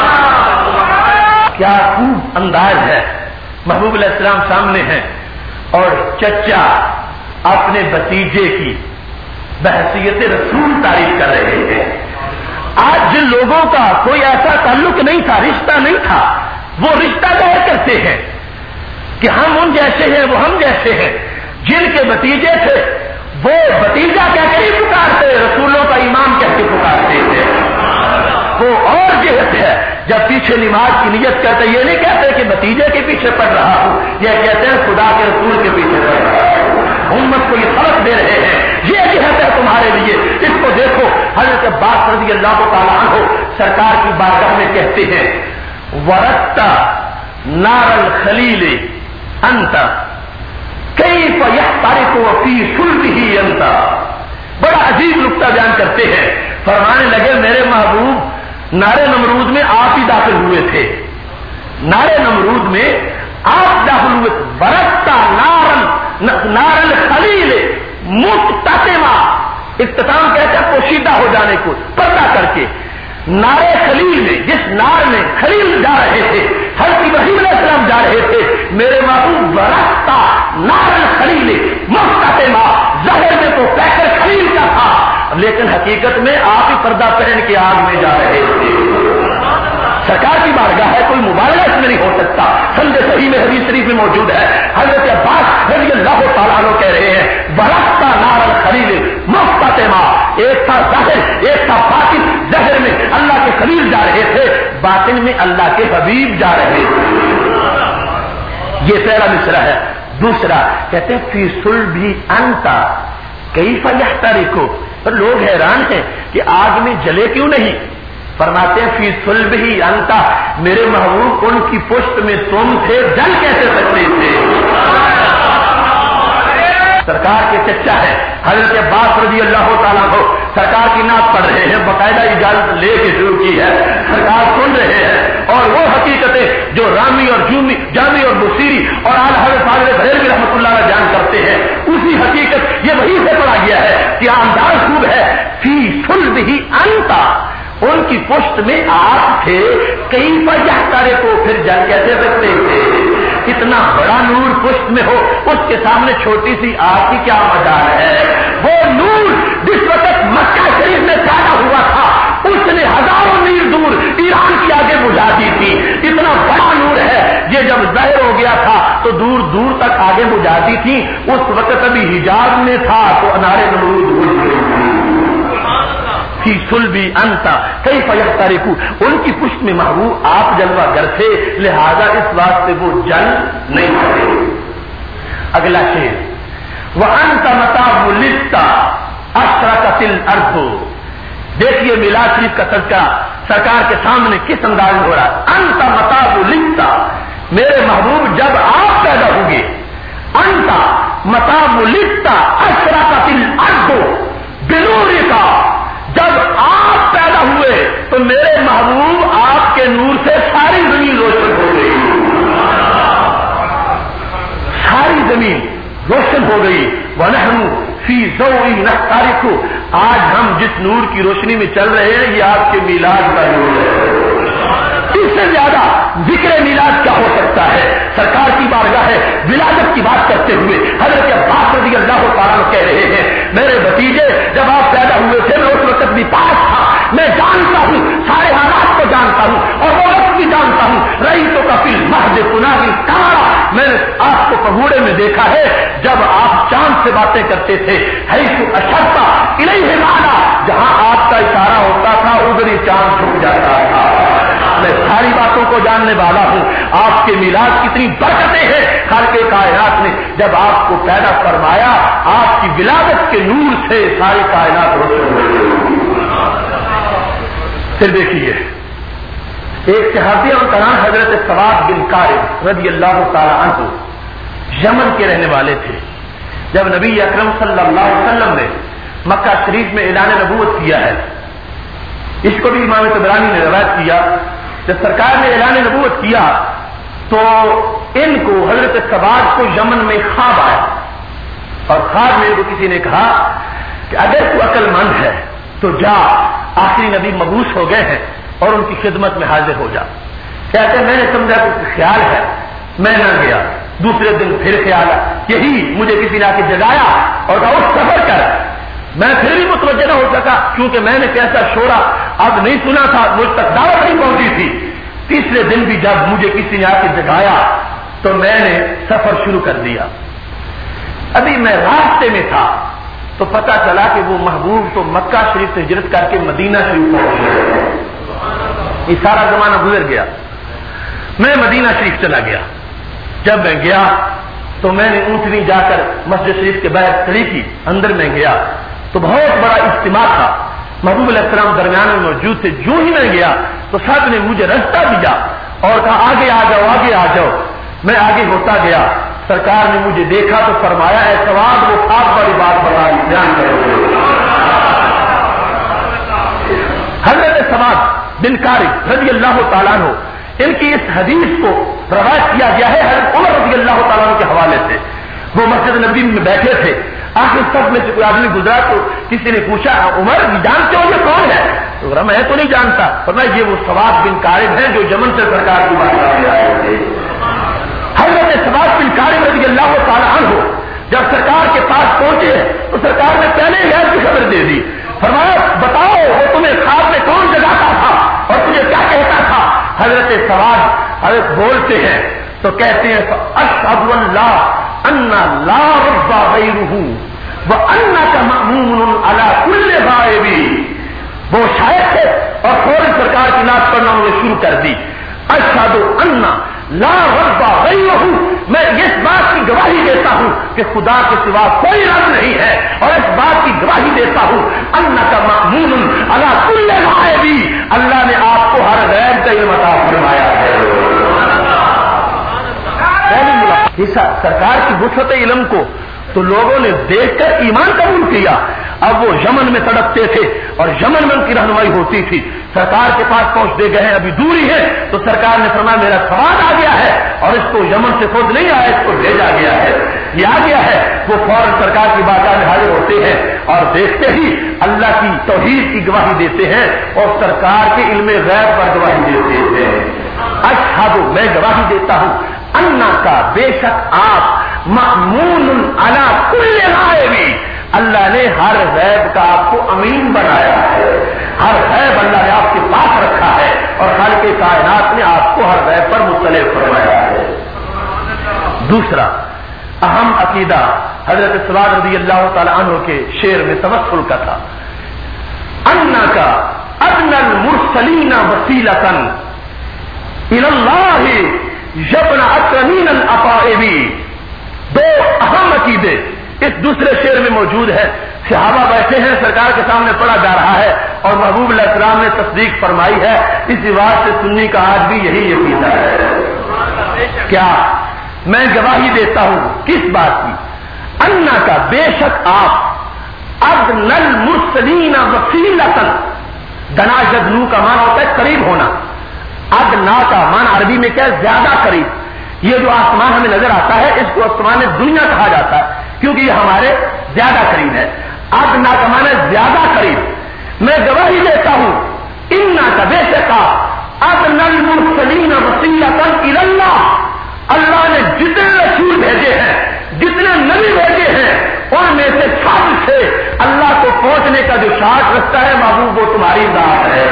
Speaker 2: کیا خوب انداز ہے. محبوب علیہ السلام سامنے ہیں اور چچا اپنے بھتیجے کی بحیثیت رسول تعریف کر رہے ہیں. آج جن لوگوں کا کوئی ایسا تعلق نہیں تھا, رشتہ نہیں تھا, وہ رشتہ ظاہر کرتے ہیں کہ ہم ان جیسے ہیں, وہ ہم جیسے ہیں. جن کے بھتیجے تھے وہ بھتیجا کہہ کے ہی پکارتے, رسولوں کا امام کہہ کے پکارتے تھے. وہ اور جہت ہے جب پیچھے نماز کی نیت کرتے, یہ نہیں کہتے کہ بھتیجے کے پیچھے پڑھ رہا ہوں, یہ کہتے ہیں خدا کے رسول کے پیچھے پڑھ رہا ہوں. امت کو یہ سبق دے رہے ہیں, یہ جہت ہے تمہارے لیے. اس کو دیکھو, حضرت عباس رضی اللہ تعالیٰ عنہ سرکار کی بارگاہ میں کہتے ہیں ورتا نار الخلیل انت کیف یحترق فی صلبہ انت. بڑا عجیب نقطہ بیان کرتے ہیں. فرمانے لگے میرے محبوب نارے نمرود میں آپ ہی داخل ہوئے تھے, نارے نمرود میں آپ داخل ہوئے. برتا نار الخلیل متسمہ, اختتام کہتے ہیں پوشیدہ ہو جانے کو, پردہ کر کے. نارے خلیل میں, جس نار میں خلیل جا رہے تھے, حضرت ابراہیم علیہ السلام جا رہے تھے, میرے محبوب برتا نار الخلیل متسمہ. ظاہر میں تو پیکر خلیل کا تھا لیکن حقیقت میں آپ ہی پردہ پہن کے آگ میں جا رہے تھے. سرکار کی بارگاہ ہے, کوئی مبالغہ اس میں نہیں ہو سکتا. سند صحیح میں حدیث شریف میں موجود ہے. حضرت عباس رضی اللہ تعالیٰ عنہ کہہ رہے ہیں برستا نار الخلیل مفتتما. ایک تھا ظاہر, ایک تھا باطن. ظاہر میں اللہ کے خلیل جا رہے تھے, باطن میں اللہ کے حبیب جا رہے تھے. یہ پہلا مصرع ہے. دوسرا کہتے ہیں فی صلبہ انت کیف یحترق. پر لوگ حیران ہیں کہ آگ میں جلے کیوں نہیں. فرماتے ہیں فی صلبہ انت, میرے محبوب ان کی پشت میں تم تھے, جل کیسے سکتے تھے. سرکار کے چچا ہے حضرت عباس رضی اللہ تعالیٰ کو سرکار کی نعت پڑھ رہے ہیں, باقاعدہ اجازت لے کے شروع کی ہے, سرکار سن رہے ہیں. اور وہ حقیقتیں جو رامی اور جامی اور بصیری اور آل حضرت فاضل بریلوی رحمۃ اللہ علیہ بیان کرتے ہیں, اسی حقیقت یہ وہی سے پڑھا گیا ہے کہ انداز خوب ہے. فی صلبہ انت, ان کی پشت میں آپ تھے, کئی پر یحترق کو پھر جل کیسے سکتے تھے. اتنا بڑا نور پشت میں ہو, اس کے سامنے چھوٹی سی آگ کی کیا مجال ہے. وہ نور جس وقت مکہ شریف میں پیدا ہوا تھا اس نے ہزاروں میل دور ایران کی آگے گیا تھا تو دور دور تک آگے بجھاتی تھی، اس وقت ابھی حجاب میں تھا تو انارے نمرود بجھ گئی فی صلبی انت کیف یحترق، ان کی پشت میں محبوب آپ جلوہ گر تھے، لہذا اس واسطے وہ جل نہیں سکے۔ اگلا شعر، وانت متى ولدت اشرقت الارض، دیکھیے میلاد شریف کا تذکرہ سرکار کے سامنے کس انداز میں ہو رہا ہے۔ انت متى ولدت، میرے محبوب جب آپ پیدا ہوگے، انت متى ولدت اشرقت الارض بنورک، جب آپ پیدا ہوئے تو میرے محبوب آپ کے نور سے ساری زمین روشن ہو گئی، ساری زمین روشن ہو گئی۔ وَنَحْنُ فِي ضَوْءٍ نَحْتَرِقُ، آج ہم جس نور کی روشنی میں چل رہے ہیں یہ آپ کے میلاد کا نور ہے۔ اس سے زیادہ ذکر میلاد کیا ہو سکتا ہے؟ سرکار کی بارگاہ ہے ولادت کی بات کرتے ہوئے حضرت عباس رضی اللہ تعالیٰ عنہ کہہ رہے ہیں، میرے بھتیجے جب آپ پیدا ہوئے تھے میں اس وقت بھی پاس تھا، میں جانتا ہوں سارے حالات کو جانتا ہوں اور وہ وقت بھی جانتا ہوں، رہی تو کفل مہد کناغی کارا، میں نے آپ کو پگوڑے میں دیکھا ہے جب آپ چاند سے باتیں کرتے تھے، حیث اشرتا الیہ مانا، جہاں آپ کا اشارہ ہوتا تھا ادھر ہی چاند چھپ جاتا تھا۔ میں ساری باتوں کو جاننے والا ہوں، آپ کے میلاد کتنی برکتیں ہیں خالق کائنات نے جب آپ کو پیدا فرمایا، آپ کی ولادت کے نور سے ساری کائنات روشن ہو گئی۔ پھر دیکھیے ایک صحابی کرام حضرت سواد بن قارب رضی اللہ تعالی عنہ یمن کے رہنے والے تھے۔ جب نبی اکرم صلی اللہ علیہ وسلم نے مکہ شریف میں اعلان نبوت کیا ہے، اس کو بھی امام طبرانی نے روایت کیا، جب سرکار نے اعلان نبوت کیا تو ان کو حضرت سواد کو یمن میں خواب آیا، اور خواب میں ان کو کسی نے کہا کہ اگر تو عقل مند ہے تو جا، آخری نبی مبعوث ہو گئے ہیں اور ان کی خدمت میں حاضر ہو جا۔ کہتے ہیں میں نے سمجھا کہ خیال ہے، میں نہ گیا، دوسرے دن پھر خیال ہے، یہی مجھے کسی نے آ کے جگایا اور کہا اٹھ سفر کر، میں پھر بھی متوجہ نہ ہو سکا کیونکہ میں نے کیسا شورا اب نہیں سنا تھا، مجھ تک دعوت نہیں پہنچی تھی۔ تیسرے دن بھی جب مجھے کسی نے آ کے جگایا تو میں نے سفر شروع کر دیا۔ ابھی میں راستے میں تھا تو پتا چلا کہ وہ محبوب تو مکہ شریف سے ہجرت کر کے مدینہ شریف پہنچ گئے، یہ سارا زمانہ گزر گیا۔ میں مدینہ شریف چلا گیا، جب میں گیا تو میں نے اونٹنی جا کر مسجد شریف کے باہر کھڑی کی، اندر میں گیا تو بہت بڑا اجتماع تھا، محبوب علیہ السلام درمیان میں موجود تھے۔ جو ہی میں گیا تو سب نے مجھے رستہ دیا اور کہا آگے آ جاؤ، آگے آ جاؤ۔ میں آگے ہوتا گیا، سرکار نے مجھے دیکھا تو فرمایا اے سواد وہ خواب والی بات بتا دھیان کرو۔ حضرت سواد بن قارب رضی اللہ تعالیٰ عنہ، ان کی اس حدیث کو روایت کیا گیا ہے حضرت عمر رضی اللہ تعالیٰ عنہ کے حوالے سے۔ وہ مسجد نبی میں بیٹھے تھے، آخر سب میں سے کوئی آدمی گزرا تو کسی نے پوچھا عمر جانتے ہو یہ کون ہے؟ تو کہا میں تو نہیں جانتا، فرمایا یہ وہ سواد بن قارب ہیں جو یمن سے سرکار کی بات کر آئے تھے۔ حضرت سواد بن قارب رضی اللہ تعالیٰ عنہ جب سرکار کے پاس پہنچے تو سرکار نے پہلے غیر کی خبر دے دی، فرمایا بتاؤ وہ تمہیں خواب میں کون جگاتا تھا اور تجھے کیا کہتا تھا؟ حضرت سواد حضرت بولتے ہیں تو کہتے ہیں اشہد اللہ ان لا رب غیرہ وانک مأمون علی کل غائب۔ وہ شاعر تھے اور فوراً سرکار کی نعت پڑھنا انہوں نے شروع کر دی، اشہد ان لا رب غیرہ، میں اس بات کی گواہی دیتا ہوں کہ خدا کے سوا کوئی رب نہیں ہے، اور اس بات کی گواہی دیتا ہوں انک مأمون علی کل غائب، اللہ نے آپ کو ہر غیب کا علم عطا فرمایا ہے۔ سرکار کی وسعت علم کو تو لوگوں نے دیکھ کر ایمان قبول کیا۔ اب وہ یمن میں تڑپتے تھے اور یمن میں ان کی رہنمائی ہوتی تھی، سرکار کے پاس پہنچتے گئے ہیں، ابھی دوری ہے تو سرکار نے فرمایا میرا سواد آ گیا ہے، اور اس کو یمن سے خود نہیں آیا، اس کو بھیجا گیا ہے، یہ آ گیا ہے۔ وہ فوراً سرکار کی بارگاہ میں حاضر ہوتے ہیں اور دیکھتے ہی اللہ کی توحید کی گواہی دیتے ہیں اور سرکار کے علم غیب پر گواہی دیتے ہیں۔ اشہد، میں گواہی دیتا ہوں، انا کا بے شک آپ مأمون علی کل غائب، اللہ نے ہر غیب کا آپ کو امین بنایا ہے، ہر غیب اللہ نے آپ کے پاس رکھا ہے اور خالق کائنات نے آپ کو ہر غیب پر مطلع فرمایا ہے۔ دوسرا اہم عقیدہ حضرت سواد رضی اللہ تعالی عنہ کے شعر میں توسل کا تھا، انا کا ادنى المرسلین وسیلۃ الی اللہ یبن اکرمین الافائب. دو اہم عقیدے اس دوسرے شعر میں موجود ہے. صحابہ بیٹھے ہیں، سرکار کے سامنے پڑھا جا رہا ہے اور محبوب علیہ السلام نے تصدیق فرمائی ہے. اس رواج سے سنی کا آج بھی یہی عقیدہ ہے. کیا میں گواہی دیتا ہوں کس بات کی؟ انا کا بے شک آپ ادنى المرسلین وسیلۃ، دنا جدنو کا معنی ہوتا ہے قریب ہونا، ادنا کا معنی عربی میں کیا ہے؟ زیادہ قریب. یہ جو آسمان ہمیں نظر آتا ہے اس کو آسمان دنیا کہا جاتا ہے کیونکہ یہ ہمارے زیادہ قریب ہے. ادنا کا معنی زیادہ قریب. میں گواہی دیتا ہوں انا کا بے شک ادنى المرسلین وسیلۃ الی اللہ، اللہ نے جتنے رسول بھیجے ہیں، جتنے نبی بھیجے ہیں، ان میں سے سب سے اللہ کو پہنچنے کا جو شارٹ رستہ ہے محبوب وہ تمہاری ذات ہے.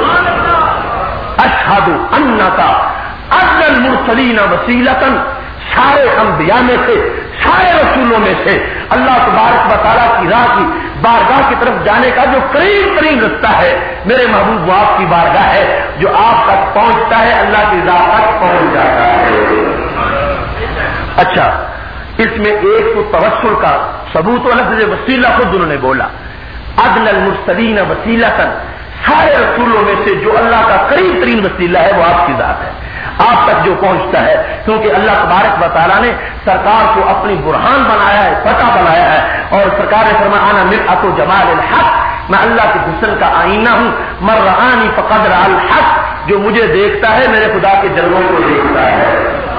Speaker 2: اشہد انک ادنى المرسلین وسیلۃ، سارے انبیاء میں سے، سارے رسولوں میں سے اللہ تبارک و تعالیٰ کی راہ کی بارگاہ کی طرف جانے کا جو قریب ترین رستہ ہے میرے محبوب وہ آپ کی بارگاہ ہے، جو آپ تک پہنچتا ہے اللہ کی ذات تک پہنچ جاتا ہے. اچھا، اس میں ایک تو توسل کا ثبوت و لفظ وسیلہ خود انہوں نے بولا. ادنى المرسلین وسیلۃ، سارے رسولوں میں سے جو اللہ کا قریب ترین وسیلہ ہے وہ آپ کی ذات ہے، آپ تک جو پہنچتا ہے. کیونکہ اللہ تبارک و تعالیٰ نے سرکار کو اپنی برہان بنایا ہے، فتح بنایا ہے، اور سرکار نے فرمایا انا مرآۃ جمال الحق، میں اللہ کے حسن کا آئینہ ہوں. من رآنی فقد رأى الحق، جو مجھے دیکھتا ہے میرے خدا کے جلووں کو دیکھتا ہے.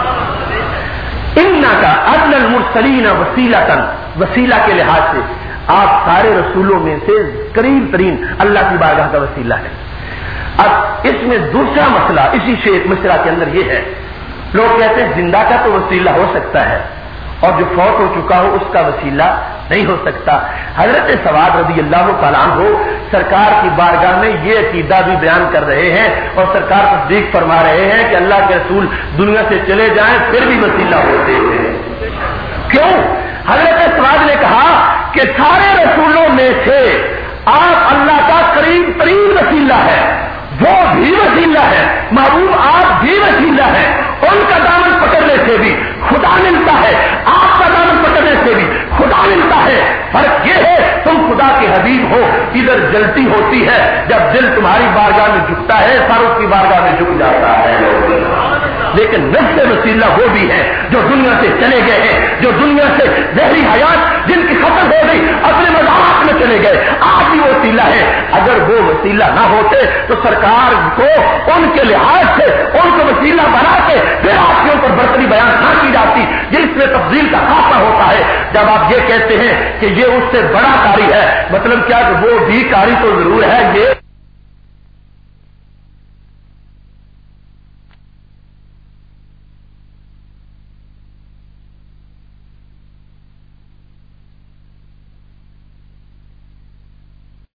Speaker 2: انک ادنى المرسلین وسیلۃ، وسیلہ کے لحاظ سے آپ سارے رسولوں میں سے قریب ترین اللہ کی بارگاہ کا وسیلہ ہے. اب اس میں دوسرا مسئلہ اسی شیخ مشرا کے اندر یہ ہے، لوگ کہتے ہیں زندہ کا تو وسیلہ ہو سکتا ہے اور جو فوت ہو چکا ہو اس کا وسیلہ نہیں ہو سکتا. حضرت سواد رضی اللہ تعالیٰ عنہ سرکار کی بارگاہ میں یہ عقیدہ بھی بیان کر رہے ہیں اور سرکار تصدیق فرما رہے ہیں کہ اللہ کے رسول دنیا سے چلے جائیں پھر بھی وسیلہ ہوتے ہیں. کیوں؟ حضرت سواد نے کہا کہ سارے رسولوں میں سے آپ اللہ کا قریب ترین وسیلہ ہے، وہ بھی وسیلہ ہے، محبوب آپ بھی وسیلہ ہے. ان کا دامن پکڑنے سے بھی خدا ملتا ہے، آپ کا دامن پکڑنے سے بھی خدا ملتا ہے. فرق یہ ہے تم خدا کے حبیب ہو، ادھر جلتی ہوتی ہے جب دل تمہاری بارگاہ میں جھکتا ہے، سر اس کی بارگاہ میں جھک جاتا ہے. لیکن نفس وسیلہ وہ بھی ہے جو دنیا سے چلے گئے ہیں، جو دنیا سے ظہری حیات جن کی ختم ہو گئی اپنے مذاق میں چلے گئے، آپ بھی وسیلہ ہے. اگر وہ وسیلہ نہ ہوتے تو سرکار کو ان کے لحاظ سے ان کو وسیلہ بنا کے پھر آپ کے اوپر برتری بیان نہ کی جاتی، جس میں تفضیل کا خاصہ ہوتا ہے. جب آپ یہ کہتے ہیں کہ یہ اس سے بڑا قاری ہے، مطلب کیا کہ وہ بھی قاری تو ضرور ہے، یہ